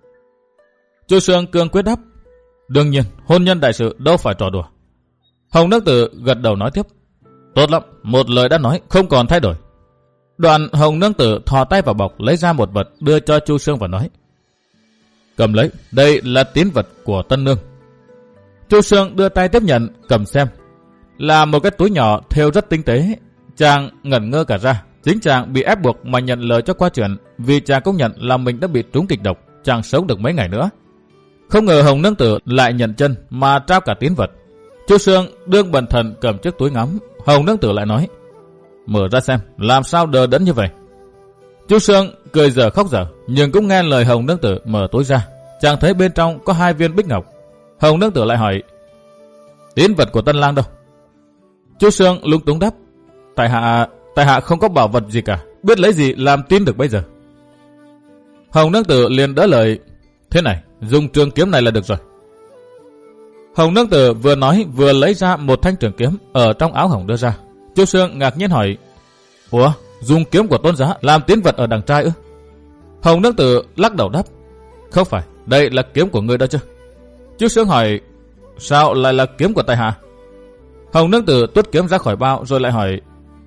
Chu Sương cương quyết đáp. Đương nhiên, hôn nhân đại sự đâu phải trò đùa. Hồng Nương Tử gật đầu nói tiếp. Tốt lắm, một lời đã nói, không còn thay đổi. Đoạn Hồng Nương Tử thò tay vào bọc, lấy ra một vật đưa cho Chu Sương và nói. Cầm lấy, đây là tín vật của tân nương. Chu Sương đưa tay tiếp nhận, cầm xem. Là một cái túi nhỏ thêu rất tinh tế. Chàng ngẩn ngơ cả ra. Chính chàng bị ép buộc mà nhận lời cho qua chuyện, vì chàng công nhận là mình đã bị trúng kịch độc, chàng sống được mấy ngày nữa. Không ngờ Hồng Nương Tử lại nhận chân mà trao cả tín vật. Chu Sương đương bần thần cầm chiếc túi ngắm. Hồng Nương Tử lại nói: mở ra xem, làm sao đờ đẫn như vậy. Chu Sương cười dở khóc dở, nhưng cũng nghe lời Hồng Nương Tử mở túi ra. Chàng thấy bên trong có hai viên bích ngọc. Hồng Nương Tử lại hỏi: tín vật của Tân Lang đâu? Chu Sương lúng túng đáp: tại hạ, tại hạ không có bảo vật gì cả, biết lấy gì làm tín được bây giờ. Hồng Nương Tử liền đỡ lời: thế này, dùng trường kiếm này là được rồi. Hồng Nương Tử vừa nói vừa lấy ra một thanh trường kiếm ở trong áo hồng đưa ra. Chu Sương ngạc nhiên hỏi: ủa, dùng kiếm của tôn giá làm tín vật ở đằng trai ư? Hồng Nương Tử lắc đầu đáp: không phải, đây là kiếm của ngươi đó chứ. Chu Sương hỏi: sao lại là kiếm của tại hạ? Hồng Nương Tử tuốt kiếm ra khỏi bao rồi lại hỏi: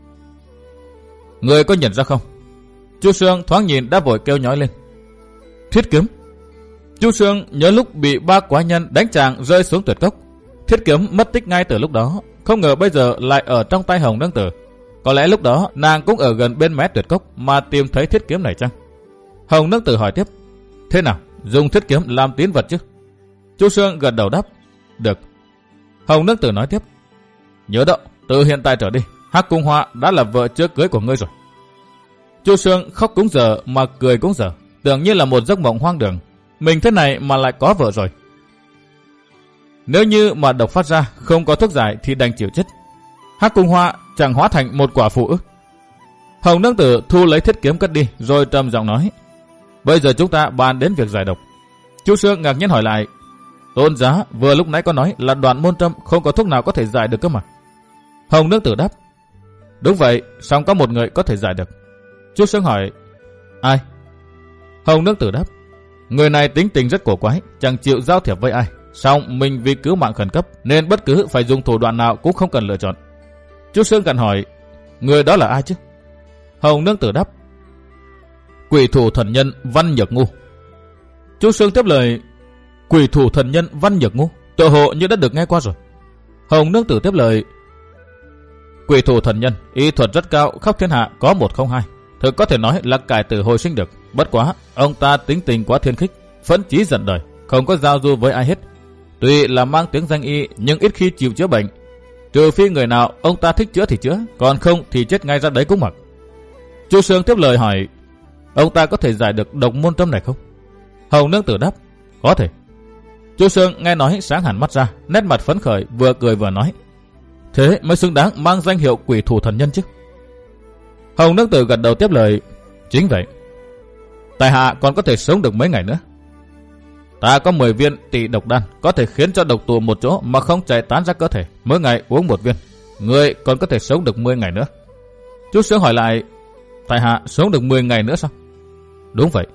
ngươi có nhận ra không? Chu Sương thoáng nhìn đã vội kêu nhói lên: thiết kiếm. Chu Sương nhớ lúc bị ba quái nhân đánh chàng rơi xuống tuyệt cốc, thiết kiếm mất tích ngay từ lúc đó, không ngờ bây giờ lại ở trong tay Hồng Nương Tử. Có lẽ lúc đó nàng cũng ở gần bên mé tuyệt cốc mà tìm thấy thiết kiếm này chăng? Hồng Nương Tử hỏi tiếp: thế nào, dùng thiết kiếm làm tín vật chứ? Chu Sương gật đầu đáp: được. Hồng Nương Tử nói tiếp: nhớ đó, từ hiện tại trở đi, Hắc Cung Hoa đã là vợ trước cưới của ngươi rồi. Chu Sương khóc cũng giờ mà cười cũng giờ, tưởng như là một giấc mộng hoang đường. Mình thế này mà lại có vợ rồi. Nếu như mà độc phát ra không có thuốc giải thì đành chịu chết. Hắc Cung Hoa chẳng hóa thành một quả phụ ức. Hồng Nương Tử thu lấy thiết kiếm cất đi rồi trầm giọng nói: bây giờ chúng ta bàn đến việc giải độc. Chu Sương ngạc nhiên hỏi lại: tôn giá vừa lúc nãy có nói là Đoạn Môn Trâm không có thuốc nào có thể giải được cơ mà. Hồng Nương Tử đáp: đúng vậy, song có một người có thể giải được. Chu Sương hỏi: ai? Hồng Nương Tử đáp: người này tính tình rất cổ quái, chẳng chịu giao thiệp với ai. Song mình vì cứu mạng khẩn cấp nên bất cứ phải dùng thủ đoạn nào cũng không cần lựa chọn. Chu Sương cần hỏi: người đó là ai chứ? Hồng Nương Tử đáp: quỷ thủ thần nhân Văn Nhược Ngu. Chu Sương tiếp lời: quỷ thủ thần nhân Văn Nhược Ngu, tự hộ như đã được nghe qua rồi. Hồng Nương Tử tiếp lời: quỷ thủ thần nhân y thuật rất cao, khắp thiên hạ có một không hai, thực có thể nói là cải tử hồi sinh được. Bất quá ông ta tính tình quá thiên khích, phẫn chí giận đời, không có giao du với ai hết. Tuy là mang tiếng danh y nhưng ít khi chịu chữa bệnh, trừ phi người nào ông ta thích chữa thì chữa, còn không thì chết ngay ra đấy cũng mặc. Chu Sương tiếp lời hỏi: ông ta có thể giải được độc môn trâm này không? Hồng Nương Tử đáp: có thể. Chu Sương nghe nói sáng hẳn mắt ra, nét mặt phấn khởi, vừa cười vừa nói: thế mới xứng đáng mang danh hiệu quỷ thủ thần nhân chứ. Hồng Nương Tử gật đầu tiếp lời: chính vậy. Tại hạ còn có thể sống được mấy ngày nữa. Ta có mười viên tỳ độc đan, có thể khiến cho độc tụ một chỗ mà không chạy tán ra cơ thể, mỗi ngày uống một viên. Ngươi còn có thể sống được mười ngày nữa. Chu Sương hỏi lại: tại hạ sống được mười ngày nữa sao? Đúng vậy.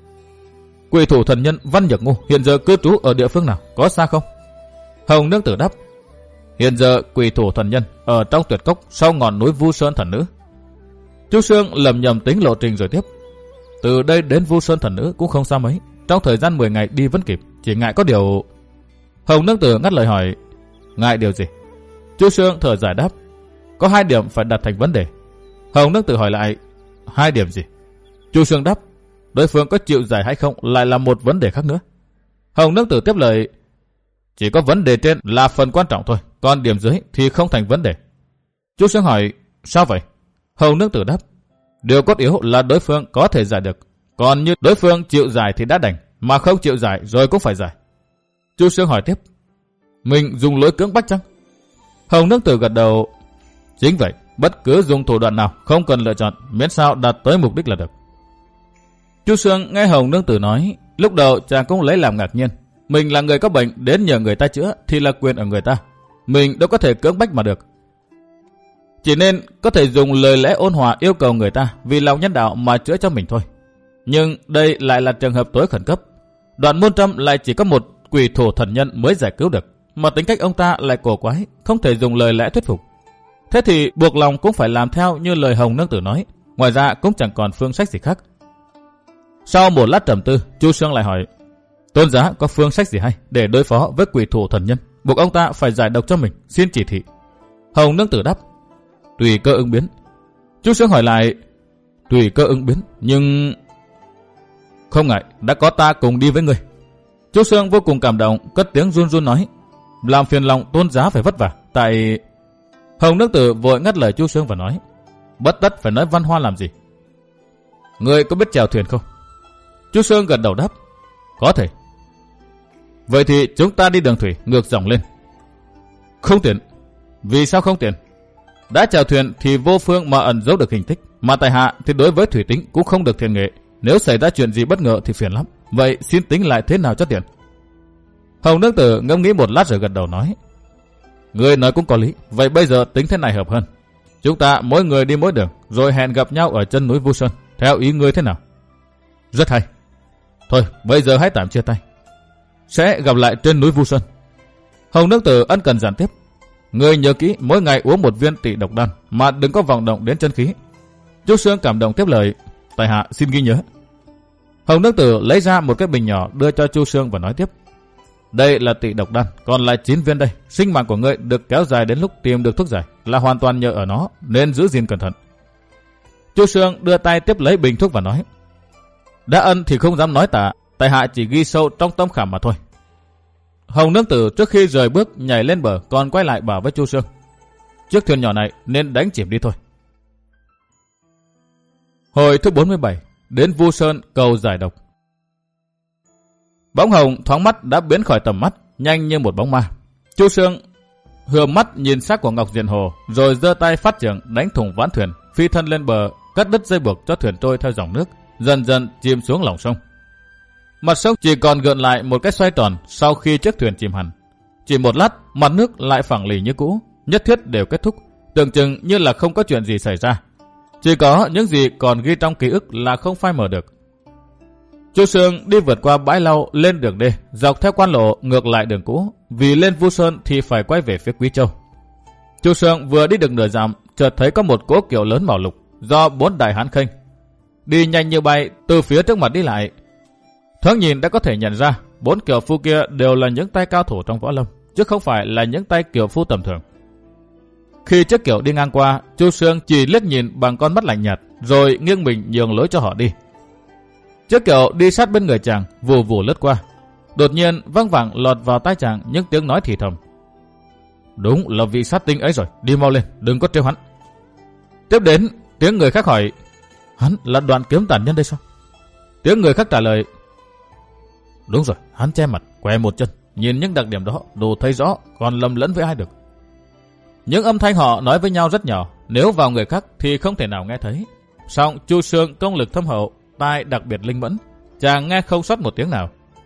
Quỷ thủ thần nhân Văn Nhược Ngu hiện giờ cư trú ở địa phương nào, có xa không? Hồng Nương Tử đáp: hiện giờ quỷ thủ thần nhân ở trong tuyệt cốc sau ngọn núi Vu Sơn Thần Nữ. Chu Sương lầm nhầm tính lộ trình rồi tiếp: từ đây đến Vu Sơn Thần Nữ cũng không xa mấy, trong thời gian mười ngày đi vẫn kịp, chỉ ngại có điều. Hồng Nương Tử ngắt lời hỏi: ngại điều gì? Chu Sương thở dài đáp: có hai điểm phải đặt thành vấn đề. Hồng Nương Tử hỏi lại: hai điểm gì? Chu Sương đáp: đối phương có chịu giải hay không lại là một vấn đề khác nữa. Hồng Nương Tử tiếp lời: chỉ có vấn đề trên là phần quan trọng thôi, còn điểm dưới thì không thành vấn đề. Chu Sương hỏi: sao vậy? Hồng Nương Tử đáp: điều cốt yếu là đối phương có thể giải được, còn như đối phương chịu giải thì đã đành, mà không chịu giải rồi cũng phải giải. Chu Sương hỏi tiếp: mình dùng lối cưỡng bách chăng? Hồng Nương Tử gật đầu: chính vậy, bất cứ dùng thủ đoạn nào không cần lựa chọn, miễn sao đạt tới mục đích là được. Chu Sương nghe Hồng Nương Tử nói, lúc đầu chàng cũng lấy làm ngạc nhiên. Mình là người có bệnh đến nhờ người ta chữa thì là quyền ở người ta, mình đâu có thể cưỡng bách mà được. Chỉ nên có thể dùng lời lẽ ôn hòa yêu cầu người ta vì lòng nhân đạo mà chữa cho mình thôi. Nhưng đây lại là trường hợp tối khẩn cấp. Đoạn Môn Trâm lại chỉ có một quỷ thủ thần nhân mới giải cứu được, mà tính cách ông ta lại cổ quái, không thể dùng lời lẽ thuyết phục. Thế thì buộc lòng cũng phải làm theo như lời Hồng Nương Tử nói, ngoài ra cũng chẳng còn phương sách gì khác. Sau một lát trầm tư, Chu Sương lại hỏi: tôn giá có phương sách gì hay để đối phó với quỷ thủ thần nhân, buộc ông ta phải giải độc cho mình, xin chỉ thị. Hồng Nương Tử đáp: tùy cơ ứng biến. Chu Sương hỏi lại: tùy cơ ứng biến, nhưng không ngại, đã có ta cùng đi với ngươi. Chu Sương vô cùng cảm động, cất tiếng run run nói: làm phiền lòng tôn giá phải vất vả. Tại... Hồng Nương Tử vội ngắt lời Chu Sương và nói: bất tất phải nói văn hoa làm gì. Ngươi có biết chèo thuyền không? Chu Sương gật đầu đáp: có thể. Vậy thì chúng ta đi đường thủy ngược dòng lên. Không tiện. Vì sao không tiện? Đã chèo thuyền thì vô phương mà ẩn giấu được hình tích, mà tại hạ thì đối với thủy tính cũng không được thiện nghệ. Nếu xảy ra chuyện gì bất ngờ thì phiền lắm. Vậy xin tính lại thế nào cho tiện? Hồng Nương Tử ngẫm nghĩ một lát rồi gật đầu nói: ngươi nói cũng có lý. Vậy bây giờ tính thế này hợp hơn. Chúng ta mỗi người đi mỗi đường, rồi hẹn gặp nhau ở chân núi Vu Sơn. Theo ý ngươi thế nào? Rất hay. Thôi bây giờ hãy tạm chia tay. Sẽ gặp lại trên núi Vu Sơn. Hồng Nương Tử ân cần giản tiếp: ngươi nhớ kỹ mỗi ngày uống một viên tỵ độc đan, mà đừng có vọng động đến chân khí. Chu Sương cảm động tiếp lời: tại hạ xin ghi nhớ. Hồng Nương Tử lấy ra một cái bình nhỏ đưa cho Chu Sương và nói tiếp: đây là tỵ độc đan, còn lại chín viên đây. Sinh mạng của ngươi được kéo dài đến lúc tìm được thuốc giải là hoàn toàn nhờ ở nó, nên giữ gìn cẩn thận. Chu Sương đưa tay tiếp lấy bình thuốc và nói: đã ân thì không dám nói tạ, tại hạ chỉ ghi sâu trong tâm khảm mà thôi. Hồng Nương Tử trước khi rời bước nhảy lên bờ, còn quay lại bảo với Chu Sương: chiếc thuyền nhỏ này nên đánh chìm đi thôi. Hồi thứ bốn mươi bảy, đến Vu Sơn cầu giải độc. Bóng hồng thoáng mắt đã biến khỏi tầm mắt, nhanh như một bóng ma. Chu Sương hườm mắt nhìn xác của Ngọc Diện Hồ, rồi giơ tay phát trưởng đánh thủng ván thuyền, phi thân lên bờ, cắt đứt dây buộc cho thuyền trôi theo dòng nước, dần dần chìm xuống lòng sông. Mặt sông chỉ còn gợn lại một cái xoay tròn sau khi chiếc thuyền chìm hẳn. Chỉ một lát, mặt nước lại phẳng lì như cũ, nhất thiết đều kết thúc, tưởng chừng như là không có chuyện gì xảy ra. Chỉ có những gì còn ghi trong ký ức là không phai mờ được. Chu Sương đi vượt qua bãi lau lên đường đê, dọc theo quan lộ ngược lại đường cũ, vì lên Vu Sơn thì phải quay về phía Quý Châu. Chu Sương vừa đi được nửa dặm, chợt thấy có một cỗ kiệu lớn màu lục do bốn đại hán khênh, đi nhanh như bay từ phía trước mặt đi lại. Thoáng nhìn đã có thể nhận ra bốn kiệu phu kia đều là những tay cao thủ trong võ lâm, chứ không phải là những tay kiệu phu tầm thường. Khi chiếc kiệu đi ngang qua, Chu Sương chỉ liếc nhìn bằng con mắt lạnh nhạt, rồi nghiêng mình nhường lối cho họ đi. Chiếc kiệu đi sát bên người chàng, vù vù lướt qua. Đột nhiên văng vẳng lọt vào tai chàng những tiếng nói thì thầm: đúng là vị sát tinh ấy rồi, đi mau lên, đừng có trêu hắn. Tiếp đến tiếng người khác hỏi: hắn là Đoạn Kiếm tàn nhân đây sao? Tiếng người khác trả lời: đúng rồi, hắn che mặt, què một chân, nhìn những đặc điểm đó đủ thấy rõ, còn lầm lẫn với ai được. Những âm thanh họ nói với nhau rất nhỏ, nếu vào người khác thì không thể nào nghe thấy. Song Chu Sương công lực thâm hậu, tai đặc biệt linh mẫn, chàng nghe không sót một tiếng nào.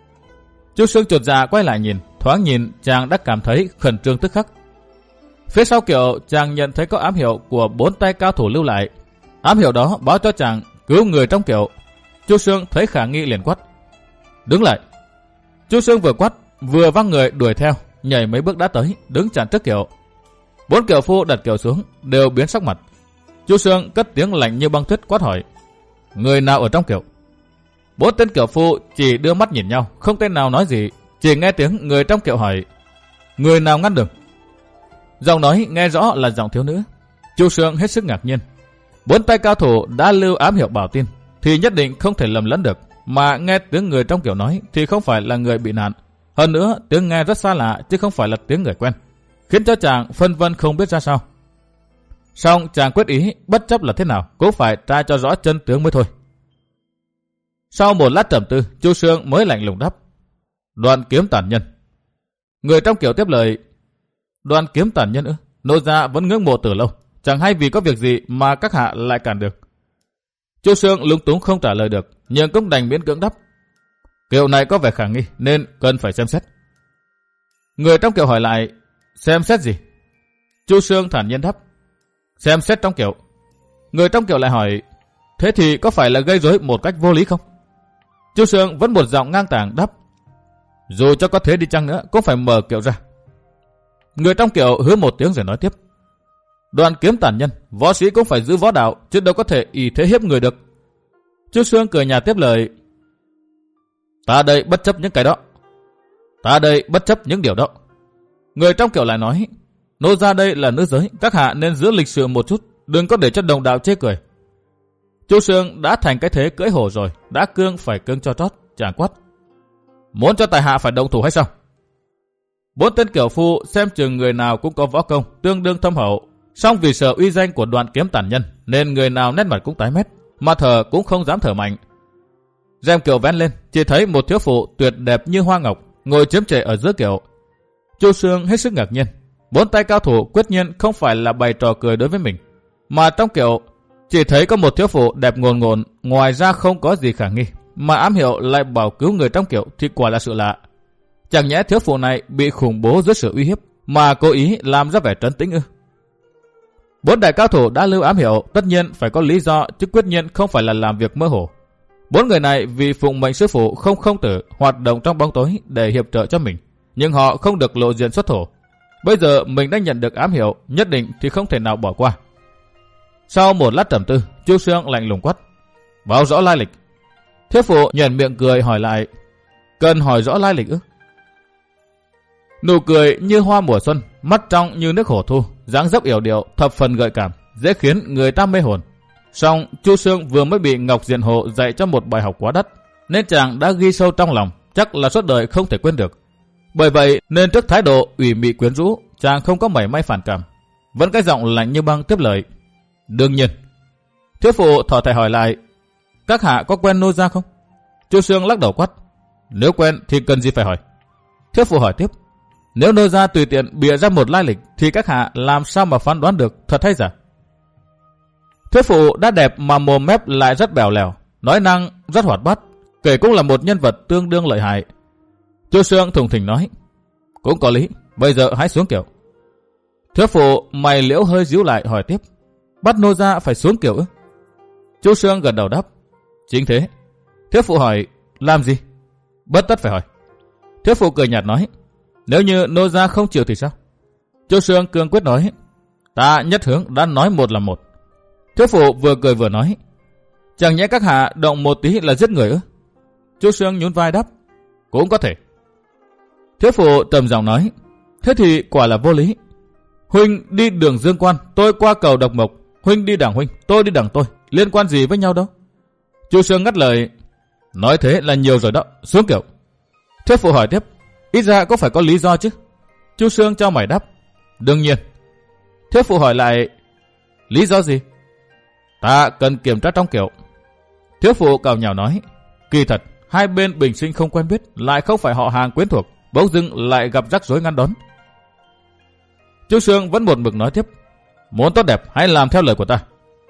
Chu Sương chột dạ quay lại nhìn, thoáng nhìn chàng đã cảm thấy khẩn trương tức khắc. Phía sau kiệu chàng nhận thấy có ám hiệu của bốn tay cao thủ lưu lại. Ám hiệu đó báo cho chàng cứu người trong kiệu. Chu Sương thấy khả nghi liền quát: đứng lại. Chu Sương vừa quát vừa văng người đuổi theo, nhảy mấy bước đã tới, đứng chặn trước kiệu. Bốn kiệu phu đặt kiệu xuống đều biến sắc mặt. Chu Sương cất tiếng lạnh như băng tuyết quát hỏi: người nào ở trong kiệu? Bốn tên kiệu phu chỉ đưa mắt nhìn nhau, không tên nào nói gì. Chỉ nghe tiếng người trong kiệu hỏi: người nào ngăn đường? Giọng nói nghe rõ là giọng thiếu nữ. Chu Sương hết sức ngạc nhiên. Bốn tay cao thủ đã lưu ám hiệu bảo tin thì nhất định không thể lầm lẫn được, mà nghe tiếng người trong kiệu nói thì không phải là người bị nạn. Hơn nữa tiếng nghe rất xa lạ chứ không phải là tiếng người quen, khiến cho chàng phân vân không biết ra sao. Song chàng quyết ý bất chấp là thế nào cũng phải tra cho rõ chân tướng mới thôi. Sau một lát trầm tư, Chu Sương mới lạnh lùng đáp: Đoạn Kiếm tàn nhân. Người trong kiệu tiếp lời: Đoạn Kiếm tàn nhân ư? Nô gia vẫn ngưỡng mộ từ lâu, chẳng hay vì có việc gì mà các hạ lại cản được. Chu Sương lúng túng không trả lời được, nhưng cũng đành miễn cưỡng đáp: Kiệu này có vẻ khả nghi nên cần phải xem xét. Người trong kiệu hỏi lại: Xem xét gì? Chu Sương thản nhiên đáp: Xem xét trong kiệu. Người trong kiệu lại hỏi: Thế thì có phải là gây rối một cách vô lý không? Chu Sương vẫn một giọng ngang tàng đáp: Dù cho có thế đi chăng nữa cũng phải mở kiệu ra. Người trong kiệu hứa một tiếng rồi nói tiếp: Đoạn Kiếm tàn nhân, võ sĩ cũng phải giữ võ đạo, chứ đâu có thể ỷ thế hiếp người được. Chu Sương cười nhạt tiếp lời: Ta đây bất chấp những cái đó. Ta đây bất chấp những điều đó. Người trong kiệu lại nói: Nô gia đây là nữ giới, các hạ nên giữ lịch sự một chút, đừng có để cho đồng đạo chê cười. Chu Sương đã thành cái thế cưỡi hổ rồi, đã cương phải cương cho trót, chàng quát: Muốn cho tài hạ phải động thủ hay sao? Bốn tên kiểu phu xem chừng người nào cũng có võ công tương đương thâm hậu, song vì sợ uy danh của Đoạn Kiếm tàn nhân nên người nào nét mặt cũng tái mét, mà thở cũng không dám thở mạnh. Rèm kiệu vén lên, chỉ thấy một thiếu phụ tuyệt đẹp như hoa ngọc ngồi chiếm trệ ở giữa kiệu. Chu Sương hết sức ngạc nhiên, bốn tay cao thủ quyết nhiên không phải là bày trò cười đối với mình, mà trong kiệu chỉ thấy có một thiếu phụ đẹp ngồn ngồn, ngoài ra không có gì khả nghi, mà ám hiệu lại bảo cứu người trong kiệu thì quả là sự lạ. Chẳng nhẽ thiếu phụ này bị khủng bố dưới sự uy hiếp mà cố ý làm ra vẻ trấn tĩnh ư? Bốn đại cao thủ đã lưu ám hiệu tất nhiên phải có lý do, chứ quyết nhiên không phải là làm việc mơ hồ. Bốn người này vì phụng mệnh sư phụ không không tử hoạt động trong bóng tối để hiệp trợ cho mình, nhưng họ không được lộ diện xuất thổ. Bây giờ mình đã nhận được ám hiệu, nhất định thì không thể nào bỏ qua. Sau một lát trầm tư, Chu Sương lạnh lùng quát: báo rõ lai lịch. Thiếu phụ nhoẻn miệng cười hỏi lại: cần hỏi rõ lai lịch ư? Nụ cười như hoa mùa xuân, mắt trong như nước hồ thu, dáng dấp yểu điệu thập phần gợi cảm, dễ khiến người ta mê hồn. Song Chu Sương vừa mới bị Ngọc Diện Hộ dạy cho một bài học quá đắt, nên chàng đã ghi sâu trong lòng, chắc là suốt đời không thể quên được. Bởi vậy nên trước thái độ ủy mị quyến rũ, chàng không có mảy may phản cảm, vẫn cái giọng lạnh như băng tiếp lời: đương nhiên. Thiếu phụ thỏ thẻ hỏi lại: các hạ có quen nô gia không? Chu Sương lắc đầu quát: nếu quen thì cần gì phải hỏi. Thiếu phụ hỏi tiếp: nếu nô gia tùy tiện bịa ra một lai lịch thì các hạ làm sao mà phán đoán được thật hay giả? Thiếu phụ đã đẹp mà mồm mép lại rất bèo lèo, nói năng rất hoạt bát, kể cũng là một nhân vật tương đương lợi hại. Chu Sương thùng thình nói: cũng có lý, bây giờ hãy xuống kiệu. Thiếu phụ mày liễu hơi díu lại hỏi tiếp: bắt nô gia phải xuống kiệu ư? Chu Sương gật đầu đáp: chính thế. Thiếu phụ hỏi: làm gì? Bất tất phải hỏi. Thiếu phụ cười nhạt nói: nếu như nô gia không chịu thì sao? Chu Sương cương quyết nói: ta nhất hướng đã nói một là một. Thiếu phụ vừa cười vừa nói: chẳng nhẽ các hạ động một tí là giết người ư? Chu Sương nhún vai đáp: cũng có thể. Thiếu phụ trầm giọng nói: thế thì quả là vô lý. Huynh đi đường Dương Quan, tôi qua cầu Độc Mộc. Huynh đi đảng huynh, tôi đi đảng tôi, liên quan gì với nhau đâu? Chu Sương ngắt lời: nói thế là nhiều rồi đó, xuống kiệu. Thiếu phụ hỏi tiếp: ít ra có phải có lý do chứ? Chu Sương cho mày đáp: đương nhiên. Thiếu phụ hỏi lại: lý do gì? Ta cần kiểm tra trong kiệu. Thiếu phụ cào nhào nói: kỳ thật hai bên bình sinh không quen biết, lại không phải họ hàng quyến thuộc, bỗng dưng lại gặp rắc rối ngăn đón. Chu Sương vẫn một mực nói tiếp: muốn tốt đẹp hãy làm theo lời của ta.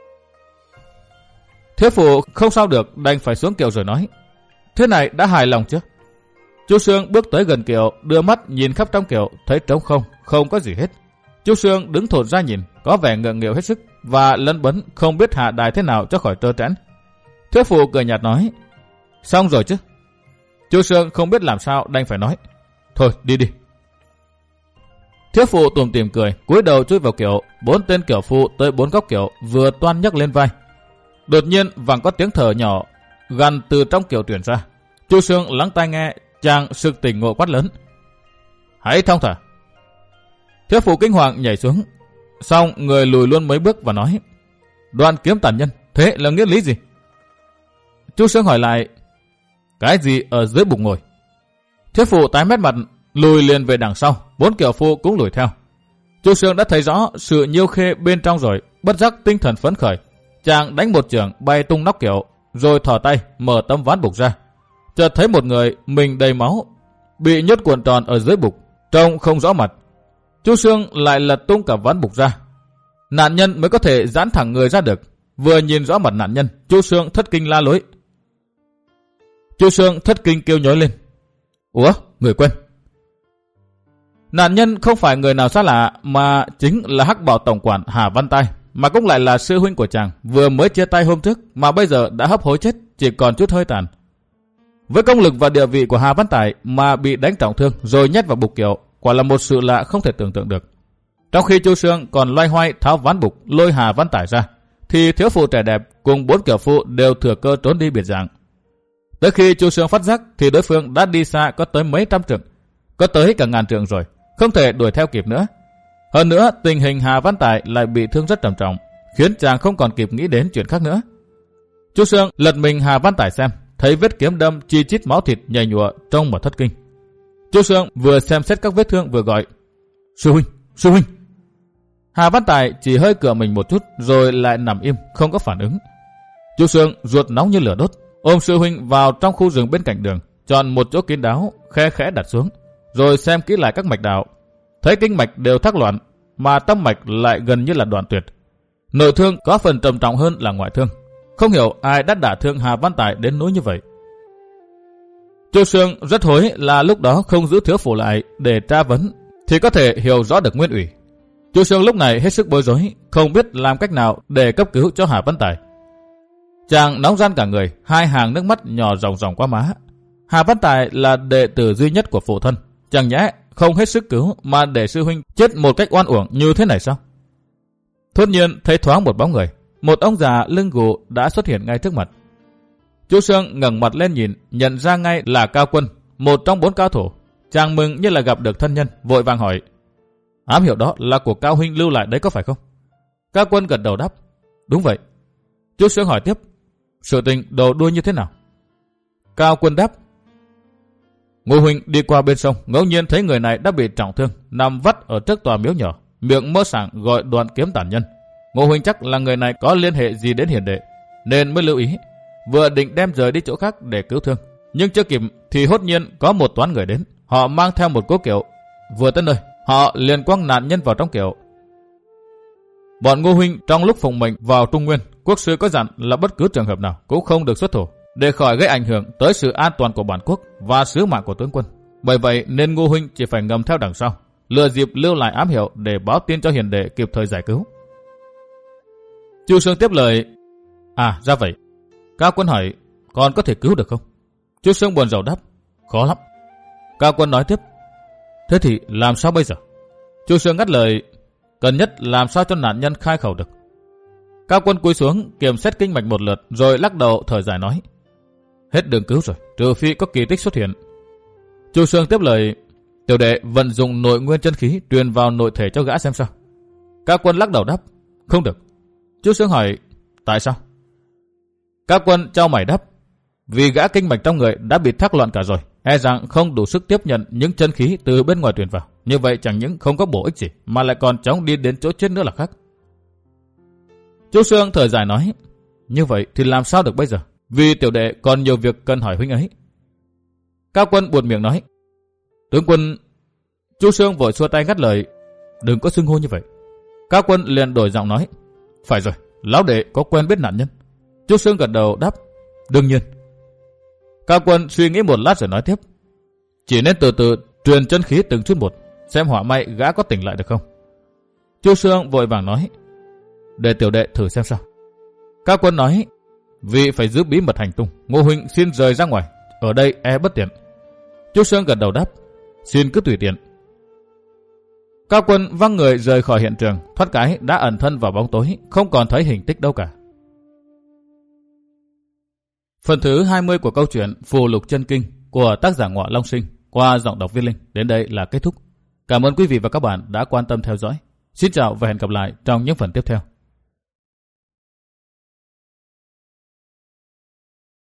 Thiếu phụ không sao được, đành phải xuống kiệu rồi nói: thế này đã hài lòng chưa? Chu Sương bước tới gần kiệu, đưa mắt nhìn khắp trong kiệu, thấy trống không, không có gì hết. Chu Sương đứng thụt ra nhìn, có vẻ ngượng nghịu hết sức và lấn bấn không biết hạ đài thế nào cho khỏi trơ trẽn. Thiếu phụ cười nhạt nói: xong rồi chứ? Chu Sương không biết làm sao, đành phải nói: thôi đi đi. Thiếu phụ tủm tỉm cười, cúi đầu chui vào kiệu. Bốn tên kiểu phụ tới bốn góc kiệu, vừa toan nhấc lên vai. Đột nhiên vang có tiếng thở nhỏ gần từ trong kiệu truyền ra. Chu Sương lắng tai nghe, chàng sực tỉnh ngộ quát lớn: hãy thong thả. Thiếu phụ kinh hoàng nhảy xuống, xong người lùi luôn mấy bước và nói: Đoạn Kiếm tàn nhân, thế là nghĩa lý gì? Chu Sương hỏi lại: cái gì ở dưới bục ngồi? Thiếu phụ tái mét mặt, lùi liền về đằng sau, bốn kiểu phụ cũng lùi theo. Chu Sương đã thấy rõ sự nhiêu khê bên trong rồi, bất giác tinh thần phấn khởi. Chàng đánh một chưởng bay tung nóc kiệu, rồi thò tay mở tấm ván bục ra. Chợt thấy một người mình đầy máu, bị nhốt cuộn tròn ở dưới bục, trông không rõ mặt. Chu Sương lại lật tung cả ván bục ra. Nạn nhân mới có thể giãn thẳng người ra được. Vừa nhìn rõ mặt nạn nhân, Chu Sương thất kinh la lối. Chu Sương thất kinh kêu nhói lên: ủa, người quen. Nạn nhân không phải người nào xa lạ, mà chính là Hắc Bảo tổng quản Hà Văn Tài, mà cũng lại là sư huynh của chàng, vừa mới chia tay hôm trước mà bây giờ đã hấp hối chết, chỉ còn chút hơi tàn. Với công lực và địa vị của Hà Văn Tài mà bị đánh trọng thương rồi nhét vào bục kiệu, quả là một sự lạ không thể tưởng tượng được. Trong khi Chu Sương còn loay hoay tháo ván bục lôi Hà Văn Tài ra, thì thiếu phụ trẻ đẹp cùng bốn kiểu phụ đều thừa cơ trốn đi biệt dạng. Tới khi Chu Sương phát giác thì đối phương đã đi xa có tới mấy trăm trượng, có tới cả ngàn trượng rồi, không thể đuổi theo kịp nữa. Hơn nữa tình hình Hà Văn Tài lại bị thương rất trầm trọng, khiến chàng không còn kịp nghĩ đến chuyện khác nữa. Chu Sương lật mình Hà Văn Tài xem, thấy vết kiếm đâm chi chít máu thịt nhầy nhụa trông mà thất kinh. Chu Sương vừa xem xét các vết thương vừa gọi: "Sư huynh, sư huynh." Hà Văn Tài chỉ hơi cựa mình một chút rồi lại nằm im không có phản ứng. Chu Sương ruột nóng như lửa đốt, ôm sư huynh vào trong khu rừng bên cạnh đường, chọn một chỗ kín đáo, khe khẽ đặt xuống, rồi xem kỹ lại các mạch đạo. Thấy kinh mạch đều thắc loạn, mà tâm mạch lại gần như là đoạn tuyệt. Nội thương có phần trầm trọng hơn là ngoại thương. Không hiểu ai đã đả thương Hà Văn Tài đến nỗi như vậy. Chu Sương rất hối là lúc đó không giữ Thiếu Phủ lại để tra vấn, thì có thể hiểu rõ được nguyên ủy. Chu Sương lúc này hết sức bối rối, không biết làm cách nào để cấp cứu cho Hà Văn Tài. Chàng nóng ran cả người, hai hàng nước mắt nhỏ ròng ròng qua má. Hà Văn Tài là đệ tử duy nhất của phụ thân, chẳng nhẽ không hết sức cứu mà để sư huynh chết một cách oan uổng như thế này sao? Thốt nhiên thấy thoáng một bóng người, một ông già lưng gù đã xuất hiện ngay trước mặt. Chu Sương ngẩng mặt lên nhìn, nhận ra ngay là Cao Quân, một trong bốn cao thủ. Chàng mừng như là gặp được thân nhân, vội vàng hỏi: "Ám hiệu đó là của Cao huynh lưu lại đấy có phải không?" Cao Quân gật đầu đáp: "Đúng vậy." Chu Sương hỏi tiếp: "Sự tình đầu đuôi như thế nào?" Cao Quân đáp: "Ngô huynh đi qua bên sông, ngẫu nhiên thấy người này đã bị trọng thương, nằm vắt ở trước tòa miếu nhỏ, miệng mơ sảng gọi Đoạn Kiếm tàn nhân. Ngô huynh chắc là người này có liên hệ gì đến hiền đệ, nên mới lưu ý. Vừa định đem rời đi chỗ khác để cứu thương, nhưng chưa kịp thì hốt nhiên có một toán người đến. Họ mang theo một cố kiệu. Vừa tới nơi, họ liền quăng nạn nhân vào trong kiệu. Bọn Ngô huynh trong lúc phụng mệnh vào Trung Nguyên, quốc sư có dặn là bất cứ trường hợp nào cũng không được xuất thủ, để khỏi gây ảnh hưởng tới sự an toàn của bản quốc và sứ mạng của tướng quân. Bởi vậy nên Ngô huynh chỉ phải ngầm theo đằng sau, lựa dịp lưu lại ám hiệu để báo tin cho hiền đệ kịp thời giải cứu." Chu Sương tiếp lời: "À ra vậy." Cao Quân hỏi: "Còn có thể cứu được không?" Chu Sương buồn rầu đáp: "Khó lắm." Cao Quân nói tiếp: "Thế thì làm sao bây giờ?" Chu Sương ngắt lời: "Cần nhất làm sao cho nạn nhân khai khẩu được." Cao Quân cúi xuống kiểm xét kinh mạch một lượt rồi lắc đầu thở dài nói: "Hết đường cứu rồi, trừ phi có kỳ tích xuất hiện." Chu Sương tiếp lời: "Tiểu đệ vận dụng nội nguyên chân khí truyền vào nội thể cho gã xem sao." Cao Quân lắc đầu đáp: "Không được." Chu Sương hỏi: "Tại sao?" Cao Quân chau mày đáp: "Vì gã kinh mạch trong người đã bị thắc loạn cả rồi, e rằng không đủ sức tiếp nhận những chân khí từ bên ngoài truyền vào. Như vậy chẳng những không có bổ ích gì mà lại còn chóng đi đến chỗ chết nữa là khác." Chu Sương thở dài nói: "Như vậy thì làm sao được bây giờ? Vì tiểu đệ còn nhiều việc cần hỏi huynh ấy." Cao Quân buột miệng nói: "Tướng quân..." Chu Sương vội xua tay ngắt lời: "Đừng có xưng hô như vậy." Cao Quân liền đổi giọng nói: "Phải rồi, lão đệ có quen biết nạn nhân?" Chu Sương gật đầu đáp: "Đương nhiên." Cao Quân suy nghĩ một lát rồi nói tiếp: "Chỉ nên từ từ truyền chân khí từng chút một, xem hỏa may gã có tỉnh lại được không." Chu Sương vội vàng nói: "Để tiểu đệ thử xem sao." Cao Quân nói: "Vì phải giữ bí mật hành tung, Ngô huynh xin rời ra ngoài, ở đây e bất tiện." Chu Sương gật đầu đáp: "Xin cứ tùy tiện." Cao Quân văng người rời khỏi hiện trường, thoát cái đã ẩn thân vào bóng tối, không còn thấy hình tích đâu cả. Phần thứ hai mươi của câu chuyện Phù Lục Chân Kinh của tác giả Ngọa Long Sinh qua giọng đọc Viết Linh đến đây là kết thúc. Cảm ơn quý vị và các bạn đã quan tâm theo dõi. Xin chào và hẹn gặp lại trong những phần tiếp theo.